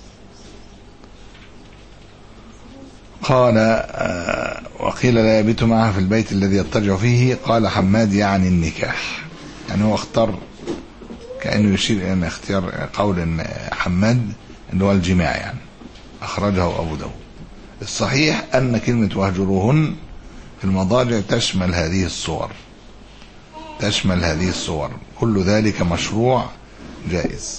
قال وقيل لا يبيت معها في البيت الذي يضطجع فيه، قال حماد يعني النكاح، يعني هو اختار كأنه يشير إلى أن اختيار قول إن حماد اللي هو الجماع، يعني أخرجه أبو داود. الصحيح أن كلمة واهجروهن في المضاجع تشمل هذه الصور، تشمل هذه الصور، كل ذلك مشروع جائز.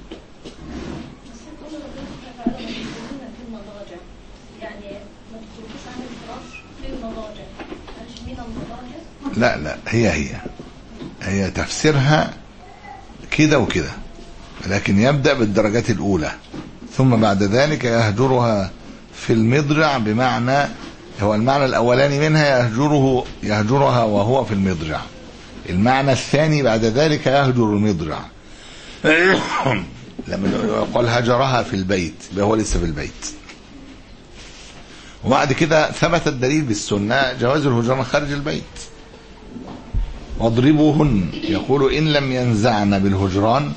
لا لا هي هي هي تفسيرها كده وكده، لكن يبدأ بالدرجات الأولى، ثم بعد ذلك يهجرها في المضجع، بمعنى هو المعنى الأولاني منها يهجره يهجرها وهو في المضجع، المعنى الثاني بعد ذلك يهجر المضجع. لما يقول هجرها في البيت يبقى هو لسه في البيت. وبعد كده ثبت الدليل بالسنة جواز الهجران خارج البيت. واضربوهن، يقول إن لم ينزعن بالهجران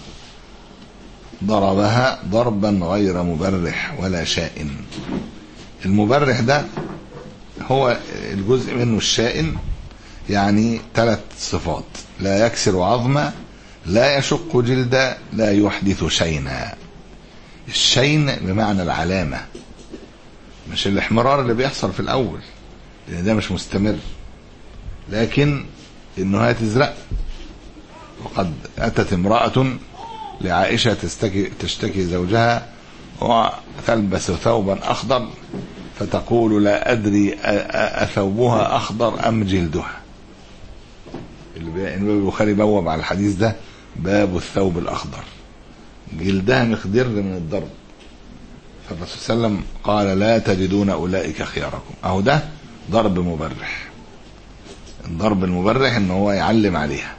ضربها ضربا غير مبرح ولا شائن. المبرح ده هو الجزء منه الشائن، يعني ثلاث صفات: لا يكسر عظما، لا يشق جلدا، لا يحدث شينا. الشين بمعنى العلامة، مش الاحمرار اللي بيحصل في الأول لأن ده مش مستمر، لكن إنه هتزرق. وقد أتت امرأة لعائشة تشتكي, تشتكي زوجها وتلبس ثوبا أخضر، فتقول لا أدري أثوبها أخضر أم جلدها. البخاري بوب على الحديث ده باب الثوب الأخضر، جلدها مخضر من الضرب، فالرسول صلى الله عليه وسلم قال لا تجدون أولئك خياركم. أهو ده ضرب مبرح. الضرب المبرح إن هو يعلم عليها،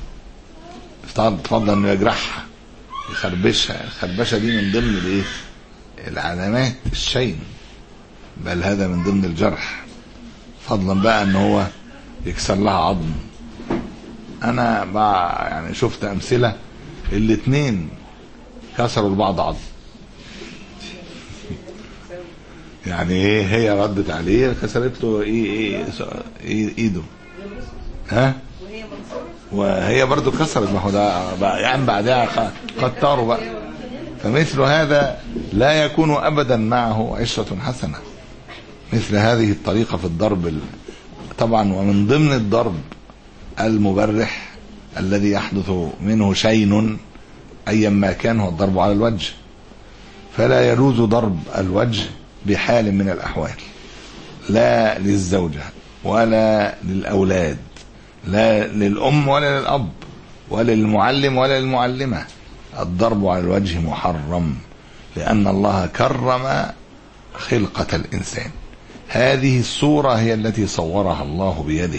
تفضل إنه يجرحها يخربشها. الخربشة دي من ضمن الإيه؟ العلامات الشين، بل هذا من ضمن الجرح، فضلا بقى إن هو يكسر لها عظم. أنا بقى يعني شفت أمثلة الاتنين كسروا لبعض عظم، يعني ايه، هي ردت عليه كسرت له ايه ايه ايه ايده، ها، وهي برضو كسرت، ما هو ده بقى يعني بعدها قطروا بقى. فمثل هذا لا يكون ابدا معه عشرة حسنة، مثل هذه الطريقة في الضرب. طبعا ومن ضمن الضرب المبرح الذي يحدث منه شين ايا ما كان هو الضرب على الوجه، فلا يجوز ضرب الوجه بحال من الأحوال، لا للزوجة ولا للأولاد، لا للأم ولا للأب ولا للمعلم ولا للمعلمة. الضرب على الوجه محرم، لأن الله كرم خلقة الإنسان. هذه الصورة هي التي صورها الله بيده،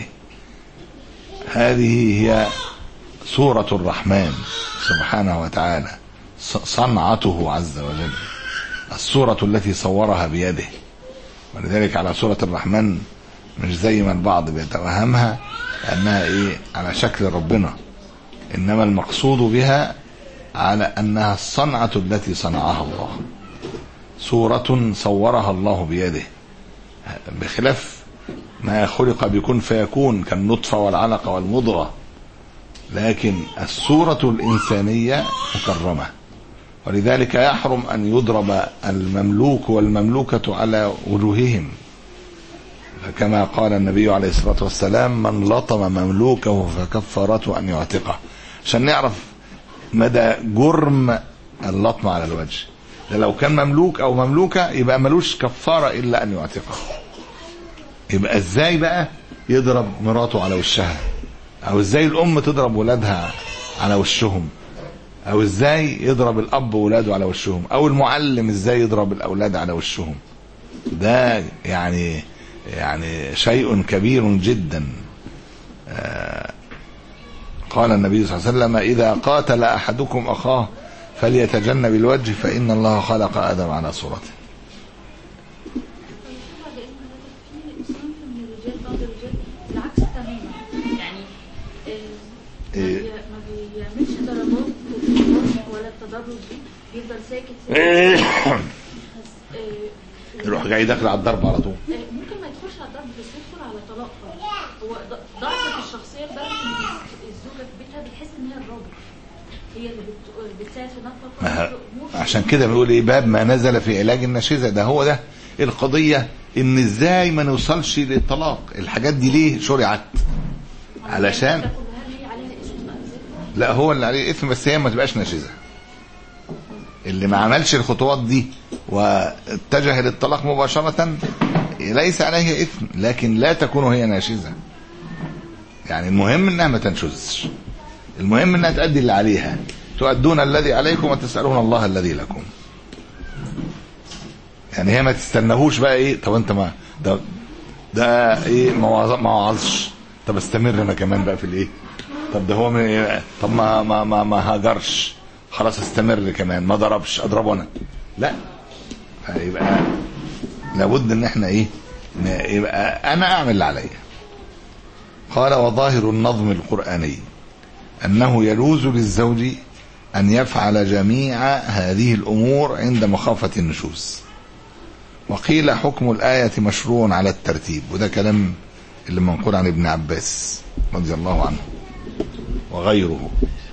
هذه هي صورة الرحمن سبحانه وتعالى، صنعته عز وجل، الصورة التي صورها بيده. ولذلك على صورة الرحمن مش زي ما البعض بيتوهمها أنها إيه على شكل ربنا، إنما المقصود بها على أنها الصنعة التي صنعها الله، صورة صورها الله بيده، بخلاف ما خلق بكون فيكون كالنطفة والعلقة والمضغة. لكن الصورة الإنسانية مكرمة، ولذلك يحرم أن يضرب المملوك والمملوكة على وجوههم، كما قال النبي عليه الصلاة والسلام من لطم مملوكه فكفارته أن يعتقه، عشان نعرف مدى جرم اللطم على الوجه. لو كان مملوك أو مملوكة يبقى ملوش كفارة إلا أن يعتقه. يبقى إزاي بقى يضرب مراته على وشها، أو إزاي الأم تضرب ولادها على وشهم، او ازاي يضرب الاب وولاده على وشهم، او المعلم ازاي يضرب الاولاد على وشهم. ده يعني يعني شيء كبير جدا. آه قال النبي صلى الله عليه وسلم اذا قاتل احدكم اخاه فليتجنب الوجه فان الله خلق ادم على صورته. بالعكس تماما، يعني إيه ما بيعملش ضربات ولا التدرج دي، بيفضل ساكت يروح جاي داخل على الضرب على طول. ممكن ما يدخلش على الضرب بس يدخل على طلاق. هو ضعفة الشخصية لدرجة ان الزوجة في بيتها بتحس ان هي الراجل، هي اللي بتساعد في نفقة. عشان كده بيقول ايه باب ما نزل في علاج النشيزة. ده هو ده القضية، ان ازاي ما نوصلش للطلاق. الحاجات دي ليه شرعت؟ علشان لا هو اللي عليه اثم، بس هي ما تبقاش ناشزة. اللي ما عملش الخطوات دي واتجه للطلاق مباشرة ليس عليه اثم، لكن لا تكون هي ناشزة. يعني المهم انها ما تنشزش، المهم انها تؤدي اللي عليها. تؤدون الذي عليكم وتسألون الله الذي لكم. يعني هي ما تستنهوش بقى ايه، طب انت ما ده ده ايه ما وعظش، طب استمر انا كمان بقى في الايه، طب ده هو من إيه؟ طب ما ما ما, ما هاجرش، خلاص استمر كمان، ما ضربش اضربه انا. لا، يبقى لابد ان احنا ايه يبقى انا اعمل اللي عليا. قال وظاهر النظم القرآني انه يجوز للزوج ان يفعل جميع هذه الامور عند مخافة النشوز. وقيل حكم الآية مشروع على الترتيب، وده كلام اللي منقول عن ابن عباس رضي الله عنه وغيره.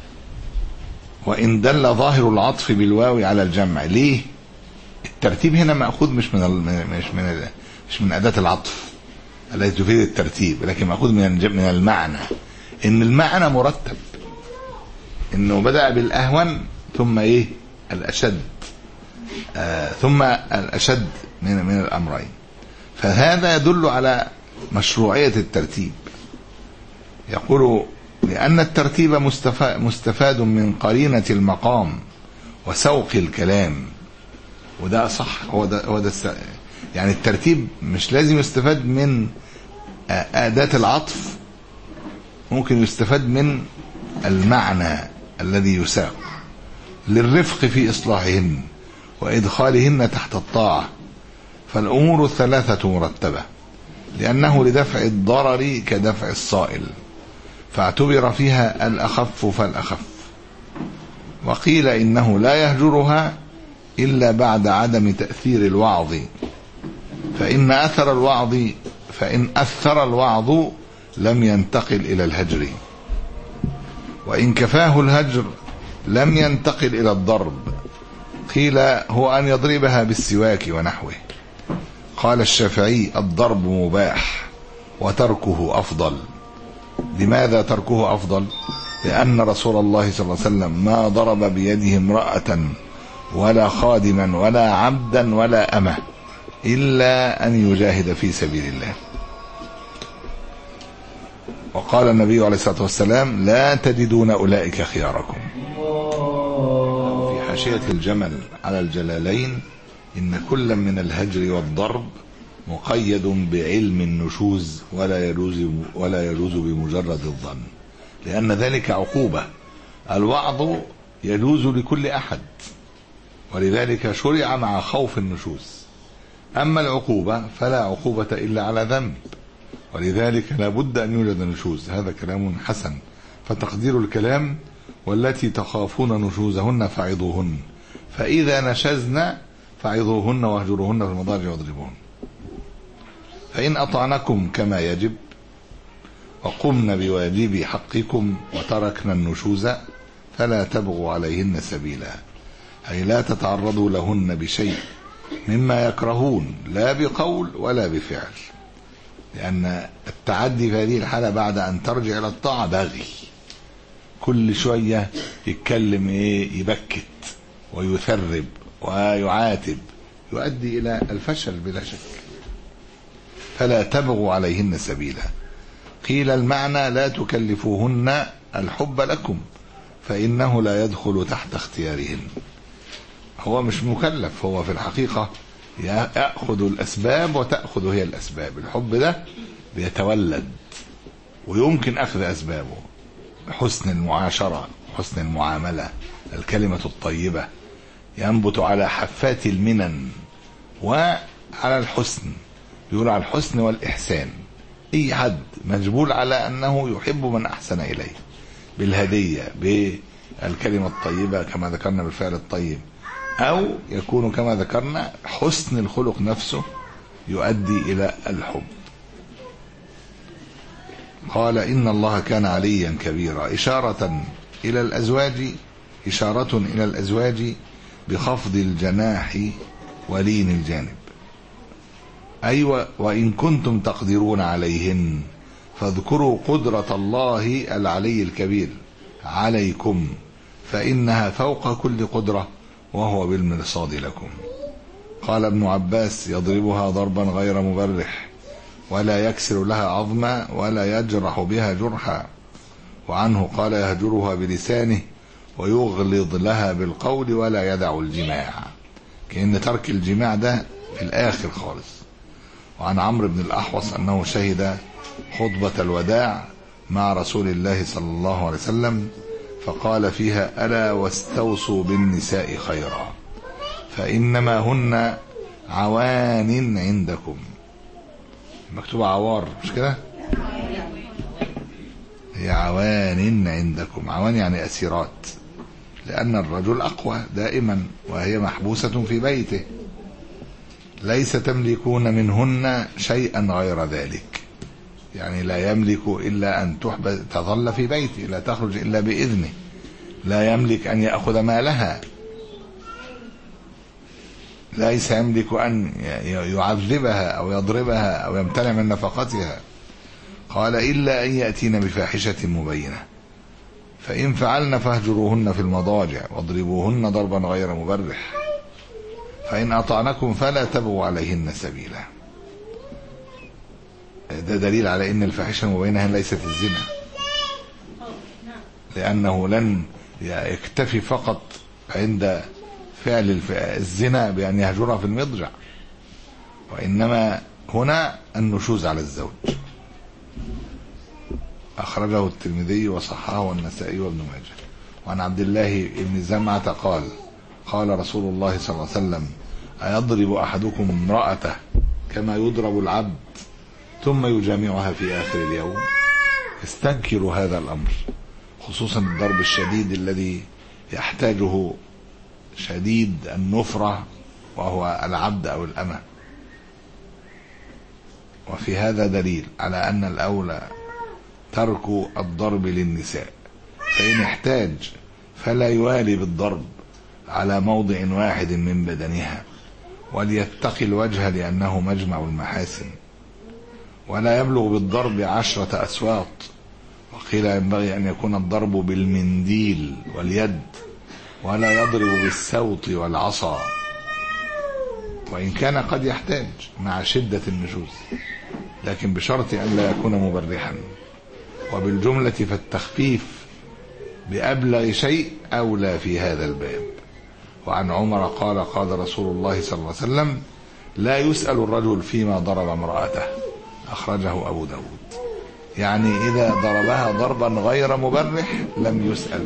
وإن دل ظاهر العطف بالواو على الجمع. ليه؟ الترتيب هنا مأخوذ مش من مش من مش من أداة العطف التي تفيد الترتيب، لكن مأخوذ من من المعنى، إن المعنى مرتب، إنه بدأ بالأهون ثم إيه الأشد، آه ثم الأشد من من الأمرين. فهذا يدل على مشروعية الترتيب. يقول لأن الترتيب مستفاد من قرينة المقام وسوق الكلام، وده صح. هو ده هو ده يعني الترتيب مش لازم يستفاد من أداة العطف، ممكن يستفاد من المعنى الذي يساق للرفق في إصلاحهن وإدخالهن تحت الطاعة. فالأمور الثلاثة مرتبة لأنه لدفع الضرر كدفع الصائل، فاعتبر فيها الأخف فالأخف. وقيل إنه لا يهجرها إلا بعد عدم تأثير الوعظ، فإن أثر الوعظ فإن أثر الوعظ لم ينتقل إلى الهجر، وإن كفاه الهجر لم ينتقل إلى الضرب. قيل هو أن يضربها بالسواك ونحوه. قال الشافعي الضرب مباح وتركه أفضل. لماذا تركه أفضل؟ لأن رسول الله صلى الله عليه وسلم ما ضرب بيده امرأة ولا خادما ولا عبدا ولا أمة إلا أن يجاهد في سبيل الله. وقال النبي عليه الصلاة والسلام لا تجدون أولئك خياركم. في حاشية الجمل على الجلالين إن كل من الهجر والضرب مقيد بعلم النشوز ولا يجوز ولا يجوز بمجرد الظن، لأن ذلك عقوبة. الوعظ يجوز لكل أحد، ولذلك شرع مع خوف النشوز. أما العقوبة فلا عقوبة إلا على ذنب، ولذلك لا بد أن يوجد نشوز. هذا كلام حسن. فتقدير الكلام والتي تخافون نشوزهن فعظوهن، فإذا نشزن فعظوهن واهجروهن في المضاجع واضربوهن. فإن أطعنكم كما يجب وقمن بواجب حقكم وتركنا النشوز فلا تبغوا عليهن سبيلا، أي لا تتعرضوا لهن بشيء مما يكرهون لا بقول ولا بفعل، لأن التعدي في هذه الحالة بعد أن ترجع إلى الطاعة باغي، كل شوية يتكلم إيه، يبكت ويثرب ويعاتب، يؤدي إلى الفشل بلا شك. فلا تبغوا عليهن سبيلا. قيل المعنى لا تكلفوهن الحب لكم فإنه لا يدخل تحت اختيارهن. هو مش مكلف، هو في الحقيقة يأخذ الأسباب وتأخذ هي الأسباب. الحب ده بيتولد ويمكن أخذ أسبابه، حسن المعاشرة، حسن المعاملة، الكلمة الطيبة، ينبت على حفات المنن وعلى الحسن. يقول على الحسن والإحسان. أي حد مجبول على أنه يحب من أحسن إليه بالهدية، بالكلمة الطيبة كما ذكرنا، بالفعل الطيب، أو يكون كما ذكرنا حسن الخلق نفسه يؤدي إلى الحب. قال إن الله كان عليا كبيرا، إشارة إلى الأزواج إشارة إلى الأزواج بخفض الجناح ولين الجانب. أيوة، وإن كنتم تقدرون عليهن فاذكروا قدرة الله العلي الكبير عليكم فإنها فوق كل قدرة وهو بالمرصاد لكم. قال ابن عباس يضربها ضربا غير مبرح ولا يكسر لها عظما ولا يجرح بها جرحا. وعنه قال يهجرها بلسانه ويغلظ لها بالقول ولا يدع الجماع، كأن ترك الجماع ده في الآخر خالص. وعن عمرو بن الأحوص أنه شهد خطبة الوداع مع رسول الله صلى الله عليه وسلم فقال فيها ألا واستوصوا بالنساء خيرا فإنما هن عوان عندكم. مكتوب عوار مش كده؟ هي عوان عندكم. عوان يعني أسيرات، لأن الرجل أقوى دائما وهي محبوسة في بيته، ليس تملكون منهن شيئا غير ذلك، يعني لا يملك إلا أن تحبس تظل في بيته، لا تخرج إلا بإذنه، لا يملك أن يأخذ مالها، ليس يملك أن يعذبها أو يضربها أو يمتنع من نفقتها. قال إلا أن يأتين بفاحشة مبينة، فإن فعلن فاهجروهن في المضاجع واضربوهن ضربا غير مبرح، فإن أطعنكم فلا تبغوا عليهن سبيلا. ده دليل على أن الفاحشة المبينة ليست الزنا. لأنه لن يكتفي فقط عند فعل الزنا بأن يهجرها في المضجع، وإنما هنا النشوز على الزوج. أخرجه الترمذي وصححه والنسائي وابن ماجه. وعن عبد الله بن زمعة قال قال رسول الله صلى الله عليه وسلم: أيضرب أحدكم امرأته كما يضرب العبد ثم يجامعها في آخر اليوم؟ استنكروا هذا الأمر، خصوصا الضرب الشديد الذي يحتاجه شديد النفرة وهو العبد أو الأمة. وفي هذا دليل على أن الأولى ترك الضرب للنساء، فإن احتاج فلا يوالي بالضرب على موضع واحد من بدنها، وليتقي الوجه لأنه مجمع المحاسن، ولا يبلغ بالضرب عشرة أسواط. وقيل ينبغي أن يكون الضرب بالمنديل واليد، ولا يضرب بالسوط والعصا، وإن كان قد يحتاج مع شدة النشوز، لكن بشرط أن لا يكون مبرحا. وبالجملة فالتخفيف بأبلغ شيء أولى في هذا الباب. وعن عمر قال قال رسول الله صلى الله عليه وسلم: لا يسأل الرجل فيما ضرب امرأته. أخرجه أبو داود. يعني إذا ضربها ضربا غير مبرح لم يسأل،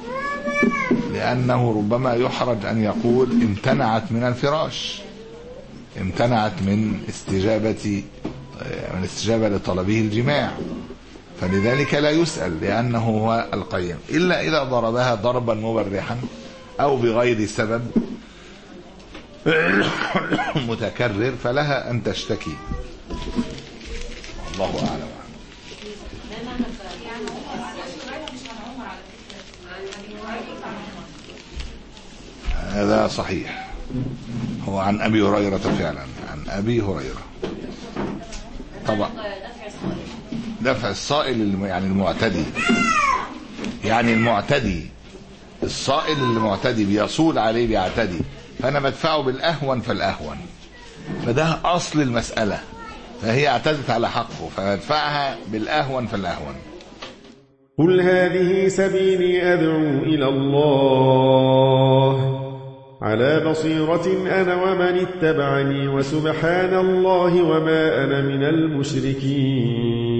لأنه ربما يحرج أن يقول امتنعت من الفراش، امتنعت من استجابة من استجابة لطلبه الجماع، فلذلك لا يسأل لأنه هو القيم. إلا إذا ضربها ضربا مبرحا أو بغير سبب متكرر فلها أن تشتكي، والله أعلم. هذا صحيح، هو عن أبي هريرة فعلا، عن أبي هريرة. طبعا دفع الصائل يعني المعتدي، يعني المعتدي الصائل المعتدي بيصول عليه بيعتدي، فأنا بدفعه بالأهون فالأهون، فده أصل المسألة، فهي اعتدت على حقه فادفعها بالأهون فالأهون. قل هذه سبيلي أدعو إلى الله على بصيرة أنا ومن اتبعني وسبحان الله وما أنا من المشركين.